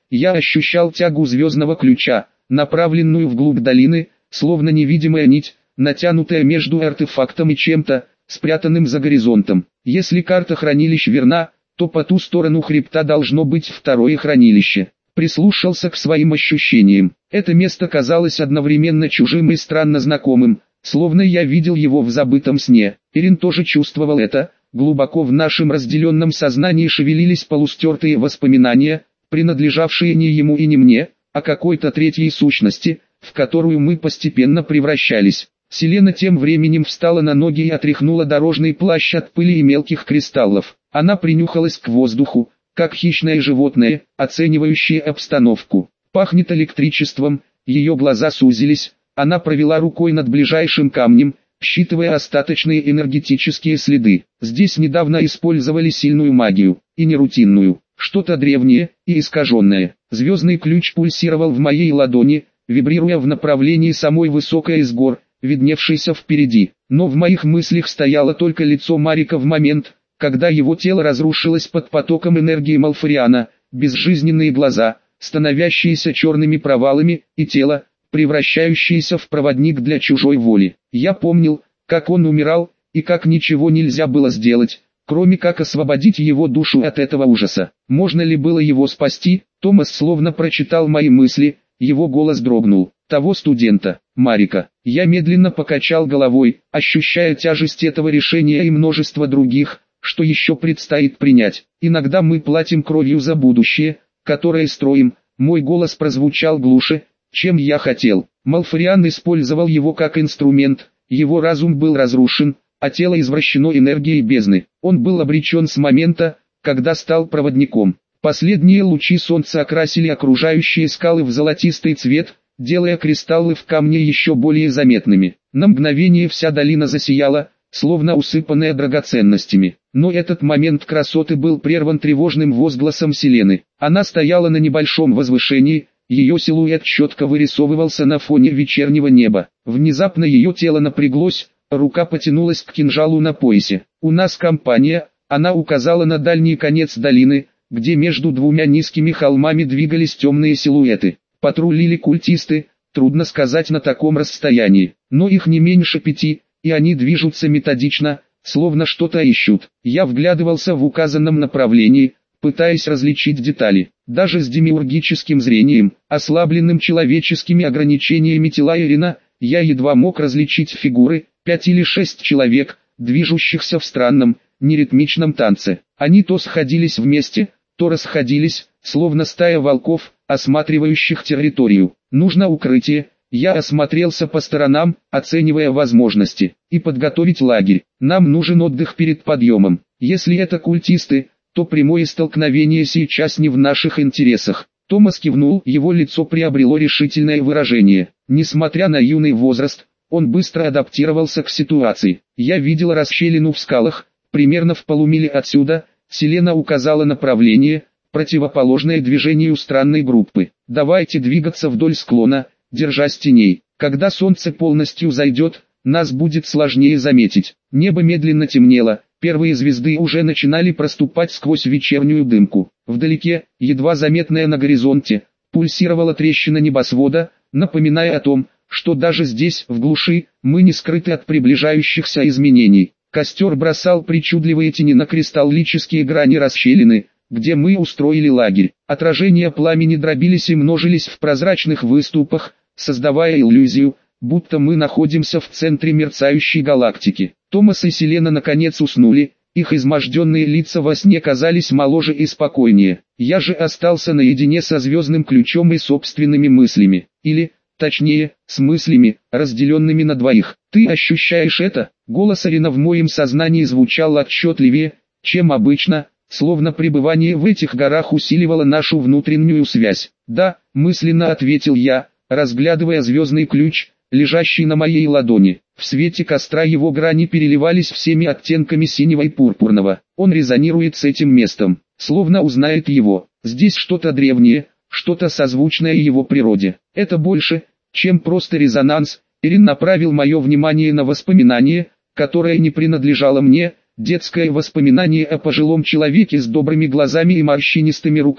Я ощущал тягу звездного ключа, направленную вглубь долины, словно невидимая нить, натянутая между артефактом и чем-то, спрятанным за горизонтом. Если карта хранилищ верна, то по ту сторону хребта должно быть второе хранилище. Прислушался к своим ощущениям. Это место казалось одновременно чужим и странно знакомым, словно я видел его в забытом сне. Ирин тоже чувствовал это. Глубоко в нашем разделенном сознании шевелились полустертые воспоминания, принадлежавшие не ему и не мне, а какой-то третьей сущности, в которую мы постепенно превращались. Селена тем временем встала на ноги и отряхнула дорожный плащ от пыли и мелких кристаллов. Она принюхалась к воздуху, как хищное животное, оценивающее обстановку. Пахнет электричеством, ее глаза сузились, она провела рукой над ближайшим камнем, считывая остаточные энергетические следы. Здесь недавно использовали сильную магию, и не рутинную, что-то древнее и искаженное. Звездный ключ пульсировал в моей ладони, вибрируя в направлении самой высокой из гор, видневшейся впереди. Но в моих мыслях стояло только лицо Марика в момент, когда его тело разрушилось под потоком энергии Малфариана, безжизненные глаза, становящиеся черными провалами, и тело, превращающееся в проводник для чужой воли. Я помнил, как он умирал, и как ничего нельзя было сделать, кроме как освободить его душу от этого ужаса. Можно ли было его спасти? Томас словно прочитал мои мысли, его голос дрогнул. Того студента, Марика. Я медленно покачал головой, ощущая тяжесть этого решения и множество других, что еще предстоит принять. Иногда мы платим кровью за будущее, которое строим. Мой голос прозвучал глуше, чем я хотел. Малфариан использовал его как инструмент, его разум был разрушен, а тело извращено энергией бездны. Он был обречен с момента, когда стал проводником. Последние лучи солнца окрасили окружающие скалы в золотистый цвет, делая кристаллы в камне еще более заметными. На мгновение вся долина засияла, словно усыпанная драгоценностями. Но этот момент красоты был прерван тревожным возгласом Селены. Она стояла на небольшом возвышении, ее силуэт четко вырисовывался на фоне вечернего неба. Внезапно ее тело напряглось, рука потянулась к кинжалу на поясе. «У нас компания», она указала на дальний конец долины, где между двумя низкими холмами двигались темные силуэты. Патрулили культисты, трудно сказать на таком расстоянии, но их не меньше пяти, и они движутся методично, словно что-то ищут. Я вглядывался в указанном направлении, пытаясь различить детали. Даже с демиургическим зрением, ослабленным человеческими ограничениями тела Ирина, я едва мог различить фигуры, пять или шесть человек, движущихся в странном, неритмичном танце. Они то сходились вместе, то расходились, словно стая волков, осматривающих территорию. Нужно укрытие. Я осмотрелся по сторонам, оценивая возможности, и подготовить лагерь. Нам нужен отдых перед подъемом. Если это культисты, то прямое столкновение сейчас не в наших интересах. Томас кивнул, его лицо приобрело решительное выражение. Несмотря на юный возраст, он быстро адаптировался к ситуации. Я видел расщелину в скалах, примерно в полумиле отсюда. Селена указала направление, противоположное движению странной группы. Давайте двигаться вдоль склона, держась теней. Когда солнце полностью зайдет, нас будет сложнее заметить. Небо медленно темнело, первые звезды уже начинали проступать сквозь вечернюю дымку. Вдалеке, едва заметная на горизонте, пульсировала трещина небосвода, напоминая о том, что даже здесь, в глуши, мы не скрыты от приближающихся изменений. Костер бросал причудливые тени на кристаллические грани расщелины, где мы устроили лагерь. Отражения пламени дробились и множились в прозрачных выступах, создавая иллюзию, будто мы находимся в центре мерцающей галактики. Томас и Селена наконец уснули, их изможденные лица во сне казались моложе и спокойнее. Я же остался наедине со звездным ключом и собственными мыслями, или, точнее, с мыслями, разделенными на двоих. «Ты ощущаешь это?» Голос Арина в моем сознании звучал отчетливее, чем обычно, словно пребывание в этих горах усиливало нашу внутреннюю связь. «Да», мысленно ответил я, разглядывая звездный ключ, лежащий на моей ладони. В свете костра его грани переливались всеми оттенками синего и пурпурного. Он резонирует с этим местом, словно узнает его. Здесь что-то древнее, что-то созвучное его природе. Это больше, чем просто резонанс. Ирин направил мое внимание на воспоминание, которое не принадлежало мне, детское воспоминание о пожилом человеке с добрыми глазами и морщинистыми руками,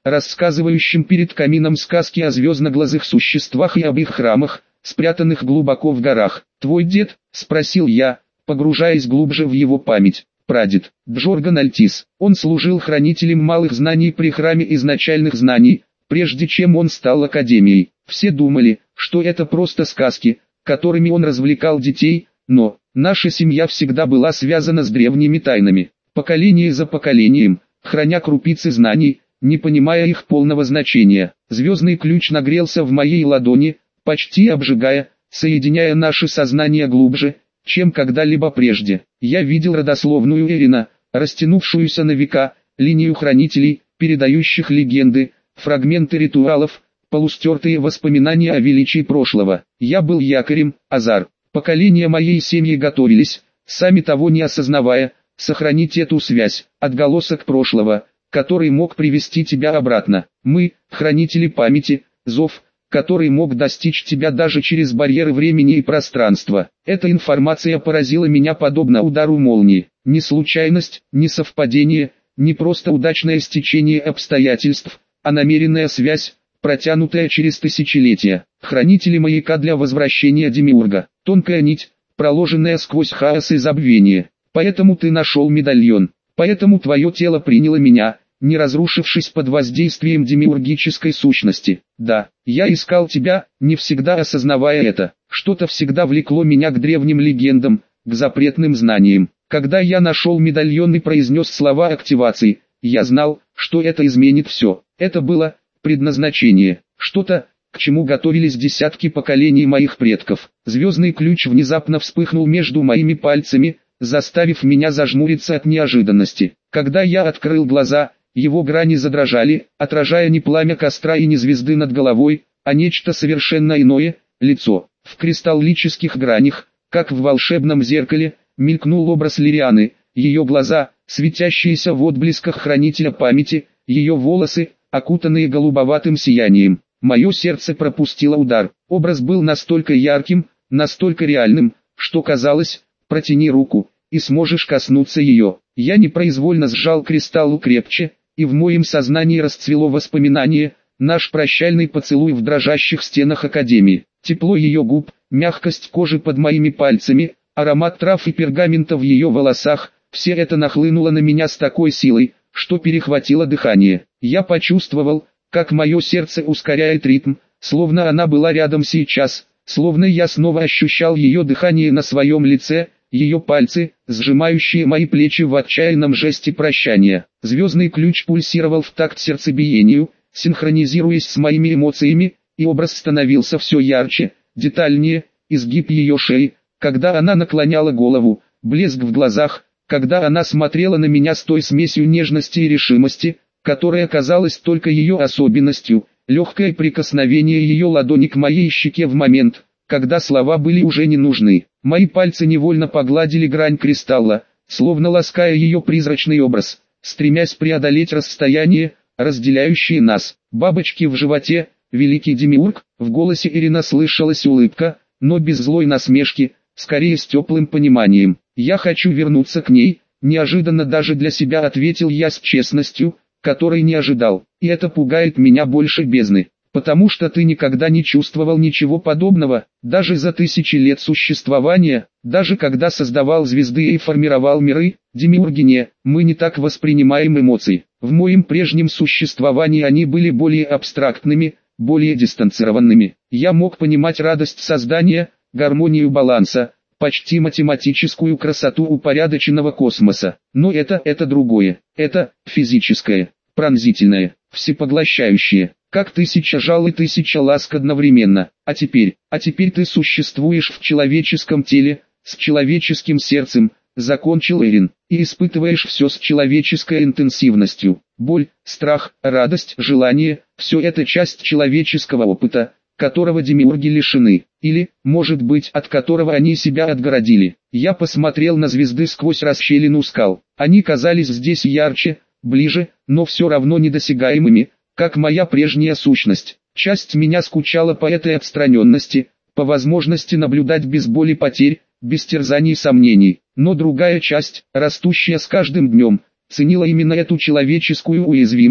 рассказывающим перед камином сказки о звездноглазых существах и об их храмах, спрятанных глубоко в горах. «Твой дед?» – спросил я, погружаясь глубже в его память. «Прадед, Джорган Альтис. Он служил хранителем малых знаний при храме изначальных знаний, прежде чем он стал академией. Все думали, что это просто сказки, которыми он развлекал детей, но наша семья всегда была связана с древними тайнами, поколение за поколением, храня крупицы знаний, не понимая их полного значения. Звездный ключ нагрелся в моей ладони, почти обжигая, соединяя наши сознания глубже, чем когда-либо прежде. Я видел родословную Эрина, растянувшуюся на века, линию хранителей, передающих легенды, фрагменты ритуалов, полустертые воспоминания о величии прошлого. Я был якорем, Азар. Поколения моей семьи готовились, сами того не осознавая, сохранить эту связь, отголосок прошлого, который мог привести тебя обратно. Мы, хранители памяти, зов, который мог достичь тебя даже через барьеры времени и пространства. Эта информация поразила меня подобно удару молнии. Не случайность, не совпадение, не просто удачное стечение обстоятельств, а намеренная связь, протянутая через тысячелетия. Хранители маяка для возвращения Демиурга. Тонкая нить, проложенная сквозь хаос и забвение. Поэтому ты нашел медальон. Поэтому твое тело приняло меня, не разрушившись под воздействием демиургической сущности. Да, я искал тебя, не всегда осознавая это. Что-то всегда влекло меня к древним легендам, к запретным знаниям. Когда я нашел медальон и произнес слова активации, я знал, что это изменит все. Это было предназначение, что-то, к чему готовились десятки поколений моих предков. Звездный ключ внезапно вспыхнул между моими пальцами, заставив меня зажмуриться от неожиданности. Когда я открыл глаза, его грани задрожали, отражая не пламя костра и не звезды над головой, а нечто совершенно иное, лицо. В кристаллических гранях, как в волшебном зеркале, мелькнул образ Лирианы, ее глаза, светящиеся в отблесках хранителя памяти, ее волосы, окутанные голубоватым сиянием. Мое сердце пропустило удар. Образ был настолько ярким, настолько реальным, что казалось, протяни руку, и сможешь коснуться ее. Я непроизвольно сжал кристалл крепче, и в моем сознании расцвело воспоминание, наш прощальный поцелуй в дрожащих стенах Академии. Тепло ее губ, мягкость кожи под моими пальцами, аромат трав и пергамента в ее волосах, все это нахлынуло на меня с такой силой, что перехватило дыхание. Я почувствовал, как мое сердце ускоряет ритм, словно она была рядом сейчас, словно я снова ощущал ее дыхание на своем лице, ее пальцы, сжимающие мои плечи в отчаянном жесте прощания. Звездный ключ пульсировал в такт сердцебиению, синхронизируясь с моими эмоциями, и образ становился все ярче, детальнее, изгиб ее шеи, когда она наклоняла голову, блеск в глазах, когда она смотрела на меня с той смесью нежности и решимости, которая казалась только ее особенностью, легкое прикосновение ее ладони к моей щеке в момент, когда слова были уже не нужны. Мои пальцы невольно погладили грань кристалла, словно лаская ее призрачный образ, стремясь преодолеть расстояние, разделяющее нас. Бабочки в животе, великий демиург, в голосе Ирина слышалась улыбка, но без злой насмешки, скорее с теплым пониманием. «Я хочу вернуться к ней», неожиданно даже для себя ответил я с честностью, которой не ожидал. «И это пугает меня больше бездны, потому что ты никогда не чувствовал ничего подобного, даже за тысячи лет существования, даже когда создавал звезды и формировал миры, демиургине, мы не так воспринимаем эмоции. В моем прежнем существовании они были более абстрактными, более дистанцированными. Я мог понимать радость создания, гармонию баланса, почти математическую красоту упорядоченного космоса. Но это, это другое. Это физическое, пронзительное, всепоглощающее, как тысяча жал и тысяча ласк одновременно. А теперь, а теперь ты существуешь в человеческом теле, с человеческим сердцем, закончил Эрин, и испытываешь все с человеческой интенсивностью. Боль, страх, радость, желание, все это часть человеческого опыта, которого демиурги лишены, или, может быть, от которого они себя отгородили. Я посмотрел на звезды сквозь расщелину скал. Они казались здесь ярче, ближе, но все равно недосягаемыми, как моя прежняя сущность. Часть меня скучала по этой отстраненности, по возможности наблюдать без боли потерь, без терзаний и сомнений. Но другая часть, растущая с каждым днем, ценила именно эту человеческую уязвимость,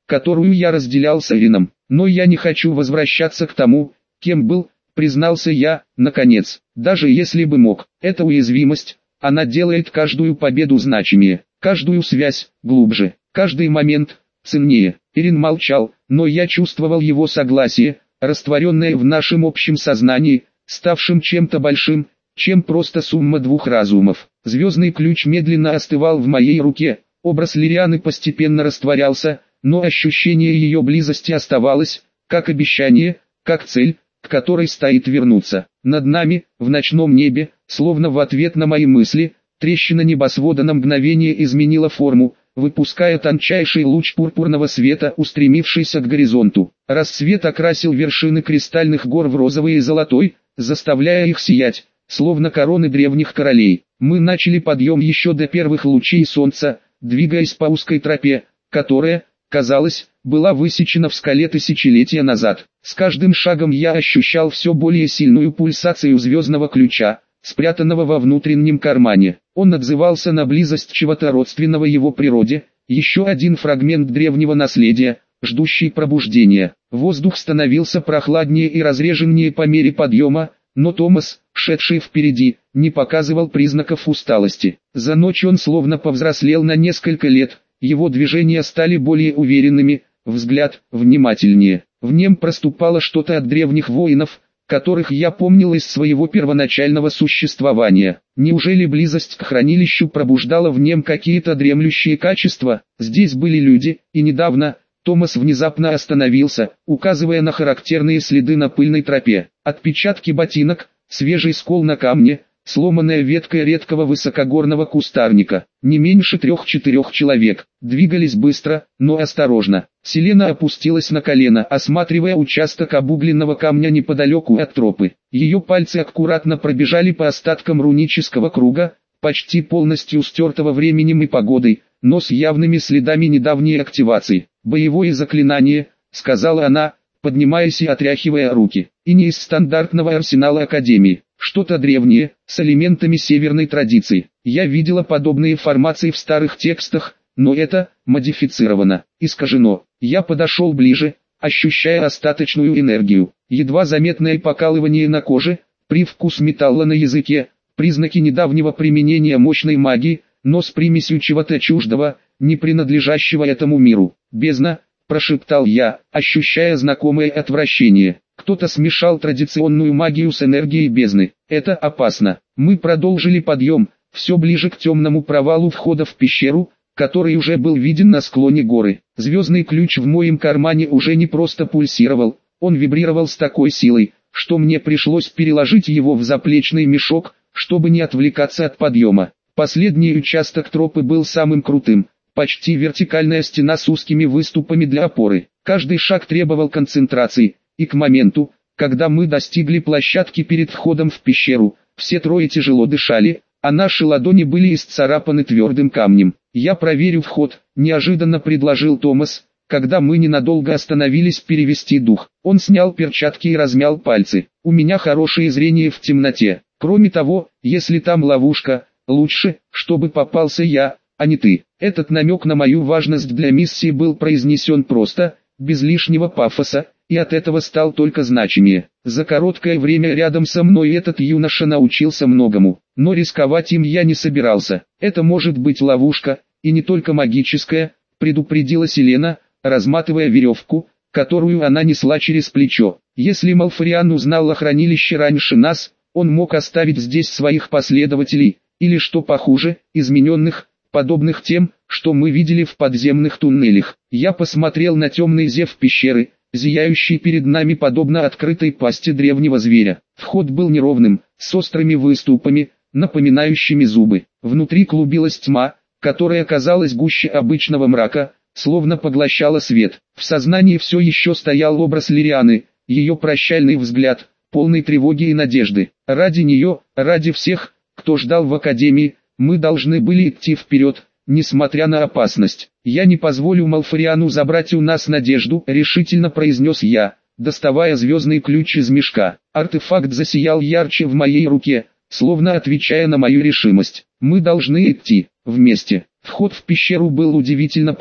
которую я разделял с Эрином. Но я не хочу возвращаться к тому, кем был, признался я, наконец. Даже если бы мог, эта уязвимость, она делает каждую победу значимее, каждую связь глубже, каждый момент ценнее. Эрин молчал, но я чувствовал его согласие, растворенное в нашем общем сознании, ставшим чем-то большим, чем просто сумма двух разумов. Звездный ключ медленно остывал в моей руке, образ Лирианы постепенно растворялся, но ощущение ее близости оставалось, как обещание, как цель, к которой стоит вернуться. Над нами, в ночном небе, словно в ответ на мои мысли, трещина небосвода на мгновение изменила форму, выпуская тончайший луч пурпурного света, устремившийся к горизонту. Рассвет окрасил вершины кристальных гор в розовый и золотой, заставляя их сиять, словно короны древних королей. Мы начали подъем еще до первых лучей солнца, двигаясь по узкой тропе, которая, казалось, была высечена в скале тысячелетия назад. С каждым шагом я ощущал все более сильную пульсацию звездного ключа, спрятанного во внутреннем кармане. Он отзывался на близость чего-то родственного его природе, еще один фрагмент древнего наследия, ждущий пробуждения. Воздух становился прохладнее и разреженнее по мере подъема, но Томас, шедший впереди, не показывал признаков усталости. За ночь он словно повзрослел на несколько лет, его движения стали более уверенными, взгляд внимательнее. В нем проступало что-то от древних воинов, которых я помнил из своего первоначального существования. Неужели близость к хранилищу пробуждала в нем какие-то дремлющие качества? Здесь были люди, и недавно... Томас внезапно остановился, указывая на характерные следы на пыльной тропе. Отпечатки ботинок, свежий скол на камне, сломанная ветка редкого высокогорного кустарника. Не меньше трех-четырех человек. Двигались быстро, но осторожно. Селена опустилась на колено, осматривая участок обугленного камня неподалеку от тропы. Ее пальцы аккуратно пробежали по остаткам рунического круга, почти полностью стертого временем и погодой, но с явными следами недавней активации. «Боевое заклинание», — сказала она, поднимаясь и отряхивая руки. «И не из стандартного арсенала Академии. Что-то древнее, с элементами северной традиции. Я видела подобные формации в старых текстах, но это модифицировано, искажено». Я подошел ближе, ощущая остаточную энергию. Едва заметное покалывание на коже, привкус металла на языке, признаки недавнего применения мощной магии, но с примесью чего-то чуждого, не принадлежащего этому миру. «Бездна», — прошептал я, ощущая знакомое отвращение. Кто-то смешал традиционную магию с энергией бездны. Это опасно. Мы продолжили подъем, все ближе к темному провалу входа в пещеру, который уже был виден на склоне горы. Звездный ключ в моем кармане уже не просто пульсировал, он вибрировал с такой силой, что мне пришлось переложить его в заплечный мешок, чтобы не отвлекаться от подъема. Последний участок тропы был самым крутым, почти вертикальная стена с узкими выступами для опоры. Каждый шаг требовал концентрации, и к моменту, когда мы достигли площадки перед входом в пещеру, все трое тяжело дышали, а наши ладони были исцарапаны твердым камнем. «Я проверю вход», — неожиданно предложил Томас, когда мы ненадолго остановились перевести дух. Он снял перчатки и размял пальцы. «У меня хорошее зрение в темноте. Кроме того, если там ловушка, лучше, чтобы попался я, а не ты». Этот намек на мою важность для миссии был произнесен просто, без лишнего пафоса, и от этого стал только значимее. За короткое время рядом со мной этот юноша научился многому, но рисковать им я не собирался. «Это может быть ловушка, и не только магическая», — предупредила Селена, разматывая веревку, которую она несла через плечо. «Если Малфариан узнал о хранилище раньше нас, он мог оставить здесь своих последователей, или что похуже, измененных, подобных тем, что мы видели в подземных туннелях». Я посмотрел на темный зев пещеры, зияющий перед нами подобно открытой пасти древнего зверя. Вход был неровным, с острыми выступами, напоминающими зубы. Внутри клубилась тьма, которая казалась гуще обычного мрака, словно поглощала свет. В сознании все еще стоял образ Лирианы, ее прощальный взгляд, полный тревоги и надежды. Ради нее, ради всех, кто ждал в Академии, мы должны были идти вперед, несмотря на опасность. «Я не позволю Малфариану забрать у нас надежду», — решительно произнес я, доставая звездный ключ из мешка. Артефакт засиял ярче в моей руке, словно отвечая на мою решимость. «Мы должны идти вместе». Вход в пещеру был удивительно прост.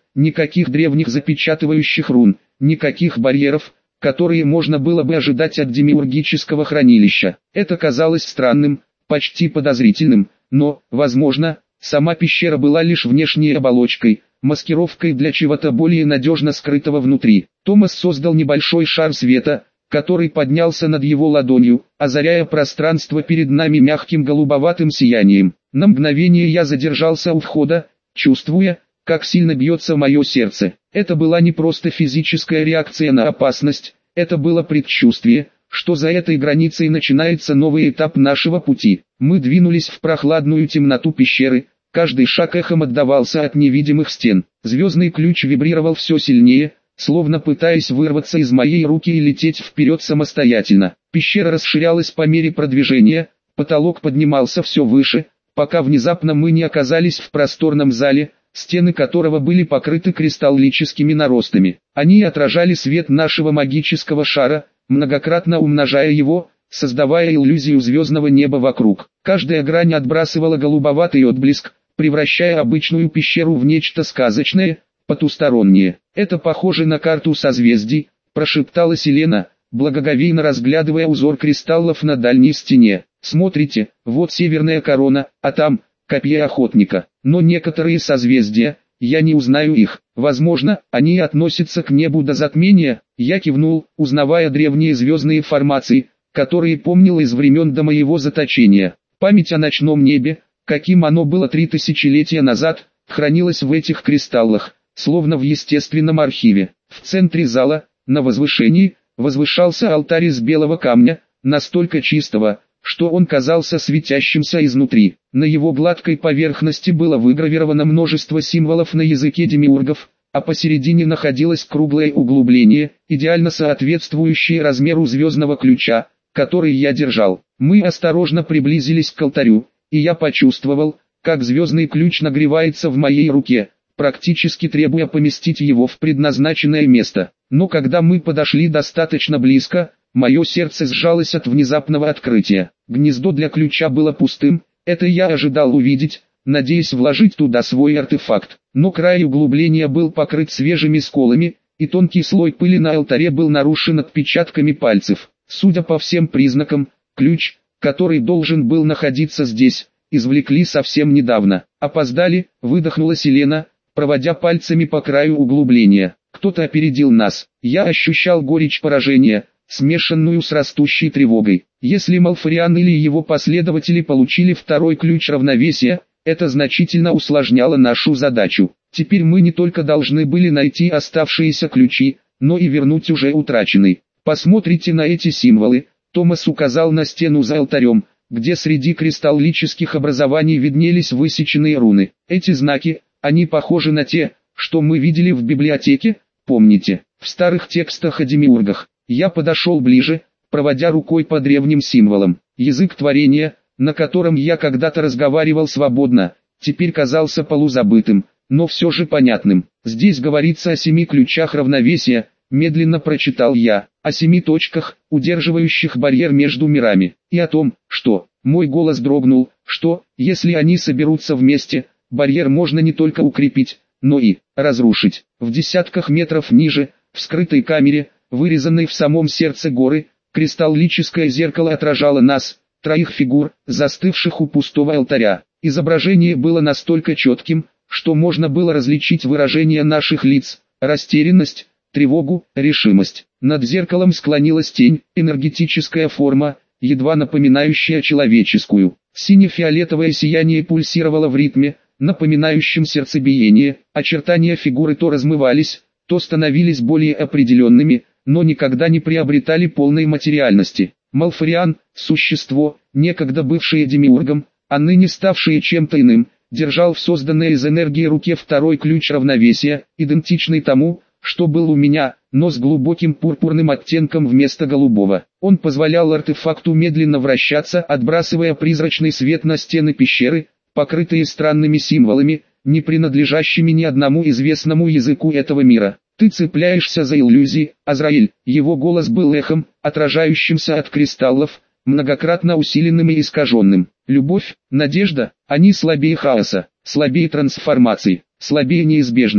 никаких древних запечатывающих рун, никаких барьеров, которые можно было бы ожидать от демиургического хранилища. Это казалось странным, почти подозрительным, но, возможно, сама пещера была лишь внешней оболочкой, маскировкой для чего-то более надежно скрытого внутри. Томас создал небольшой шар света, который поднялся над его ладонью, озаряя пространство перед нами мягким голубоватым сиянием. На мгновение я задержался у входа, чувствуя, как сильно бьется мое сердце. Это была не просто физическая реакция на опасность, это было предчувствие, что за этой границей начинается новый этап нашего пути. Мы двинулись в прохладную темноту пещеры, каждый шаг эхом отдавался от невидимых стен. Звездный ключ вибрировал все сильнее, словно пытаясь вырваться из моей руки и лететь вперед самостоятельно. Пещера расширялась по мере продвижения, потолок поднимался все выше, пока внезапно мы не оказались в просторном зале, стены которого были покрыты кристаллическими наростами. Они отражали свет нашего магического шара, многократно умножая его, создавая иллюзию звездного неба вокруг. Каждая грань отбрасывала голубоватый отблеск, превращая обычную пещеру в нечто сказочное, потустороннее. «Это похоже на карту созвездий», – прошептала Селена, благоговейно разглядывая узор кристаллов на дальней стене. «Смотрите, вот северная корона, а там – копье охотника. Но некоторые созвездия, я не узнаю их. Возможно, они относятся к небу до затмения». Я кивнул, узнавая древние звездные формации, которые помнил из времен до моего заточения. Память о ночном небе, каким оно было три тысячелетия назад, хранилась в этих кристаллах, словно в естественном архиве. В центре зала, на возвышении, возвышался алтарь из белого камня, настолько чистого, что он казался светящимся изнутри. На его гладкой поверхности было выгравировано множество символов на языке демиургов, а посередине находилось круглое углубление, идеально соответствующее размеру звездного ключа, который я держал. Мы осторожно приблизились к алтарю, и я почувствовал, как звездный ключ нагревается в моей руке, практически требуя поместить его в предназначенное место. Но когда мы подошли достаточно близко, мое сердце сжалось от внезапного открытия. Гнездо для ключа было пустым, это я ожидал увидеть, надеясь вложить туда свой артефакт. Но край углубления был покрыт свежими сколами, и тонкий слой пыли на алтаре был нарушен отпечатками пальцев. Судя по всем признакам, ключ, который должен был находиться здесь, извлекли совсем недавно. «Опоздали», — выдохнула Селена, проводя пальцами по краю углубления. «Кто-то опередил нас». Я ощущал горечь поражения, смешанную с растущей тревогой. Если Малфариан или его последователи получили второй ключ равновесия, это значительно усложняло нашу задачу. Теперь мы не только должны были найти оставшиеся ключи, но и вернуть уже утраченный. «Посмотрите на эти символы», — Томас указал на стену за алтарем, где среди кристаллических образований виднелись высеченные руны. Эти знаки, они похожи на те, что мы видели в библиотеке, помните, в старых текстах о демиургах. Я подошел ближе, проводя рукой по древним символам. Язык творения, на котором я когда-то разговаривал свободно, теперь казался полузабытым, но все же понятным. «Здесь говорится о семи ключах равновесия», — медленно прочитал я, «о семи точках, удерживающих барьер между мирами, и о том, что...» Мой голос дрогнул, что, если они соберутся вместе, барьер можно не только укрепить, но и разрушить. В десятках метров ниже, в скрытой камере, вырезанной в самом сердце горы, кристаллическое зеркало отражало нас, троих фигур, застывших у пустого алтаря. Изображение было настолько четким, что можно было различить выражение наших лиц, растерянность, тревогу, решимость. Над зеркалом склонилась тень, энергетическая форма, едва напоминающая человеческую. Сине-фиолетовое сияние пульсировало в ритме, напоминающем сердцебиение, очертания фигуры то размывались, то становились более определенными, но никогда не приобретали полной материальности. Малфариан, существо, некогда бывшее демиургом, а ныне ставшее чем-то иным, держал в созданной из энергии руке второй ключ равновесия, идентичный тому, что был у меня, но с глубоким пурпурным оттенком вместо голубого. Он позволял артефакту медленно вращаться, отбрасывая призрачный свет на стены пещеры, покрытые странными символами, не принадлежащими ни одному известному языку этого мира. «Ты цепляешься за иллюзии, Азраиль». Его голос был эхом, отражающимся от кристаллов, многократно усиленным и искаженным. «Любовь, надежда, они слабее хаоса, слабее трансформации, слабее неизбежности.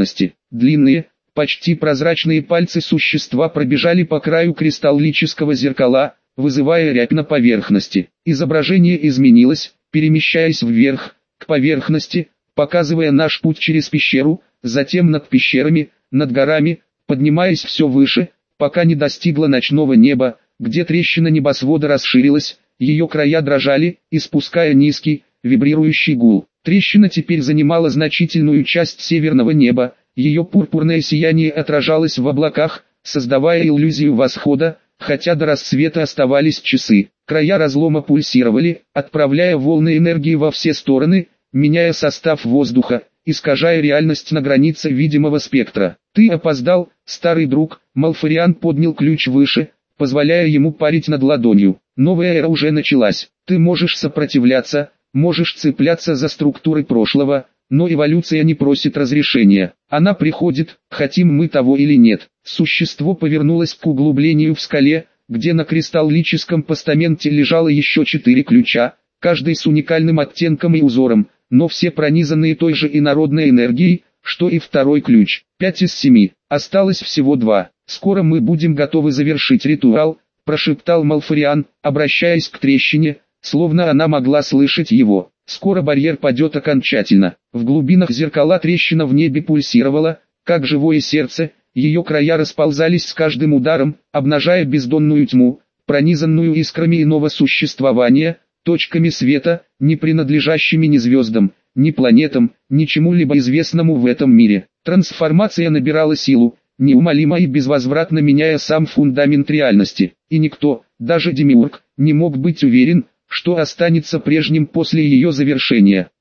Длинные, почти прозрачные пальцы существа пробежали по краю кристаллического зеркала, вызывая рябь на поверхности. Изображение изменилось, перемещаясь вверх, к поверхности, показывая наш путь через пещеру, затем над пещерами, над горами, поднимаясь все выше, пока не достигла ночного неба, где трещина небосвода расширилась, ее края дрожали, испуская низкий, вибрирующий гул. Трещина теперь занимала значительную часть северного неба, ее пурпурное сияние отражалось в облаках, создавая иллюзию восхода, хотя до рассвета оставались часы. Края разлома пульсировали, отправляя волны энергии во все стороны, меняя состав воздуха, искажая реальность на границе видимого спектра. «Ты опоздал, старый друг», Малфариан поднял ключ выше, позволяя ему парить над ладонью. «Новая эра уже началась. Ты можешь сопротивляться, можешь цепляться за структуры прошлого, но эволюция не просит разрешения. Она приходит, хотим мы того или нет». Существо повернулось к углублению в скале, где на кристаллическом постаменте лежало еще четыре ключа, каждый с уникальным оттенком и узором, но все пронизанные той же инородной энергией, что и второй ключ. Пять из семи. Осталось всего два. «Скоро мы будем готовы завершить ритуал», прошептал Малфариан, обращаясь к трещине, словно она могла слышать его. «Скоро барьер падет окончательно». В глубинах зеркала трещина в небе пульсировала, как живое сердце, ее края расползались с каждым ударом, обнажая бездонную тьму, пронизанную искрами иного существования, точками света, не принадлежащими ни звездам, ни планетам, ни чему-либо известному в этом мире. Трансформация набирала силу, неумолимо и безвозвратно меняя сам фундамент реальности, и никто, даже Демиург, не мог быть уверен, что останется прежним после ее завершения.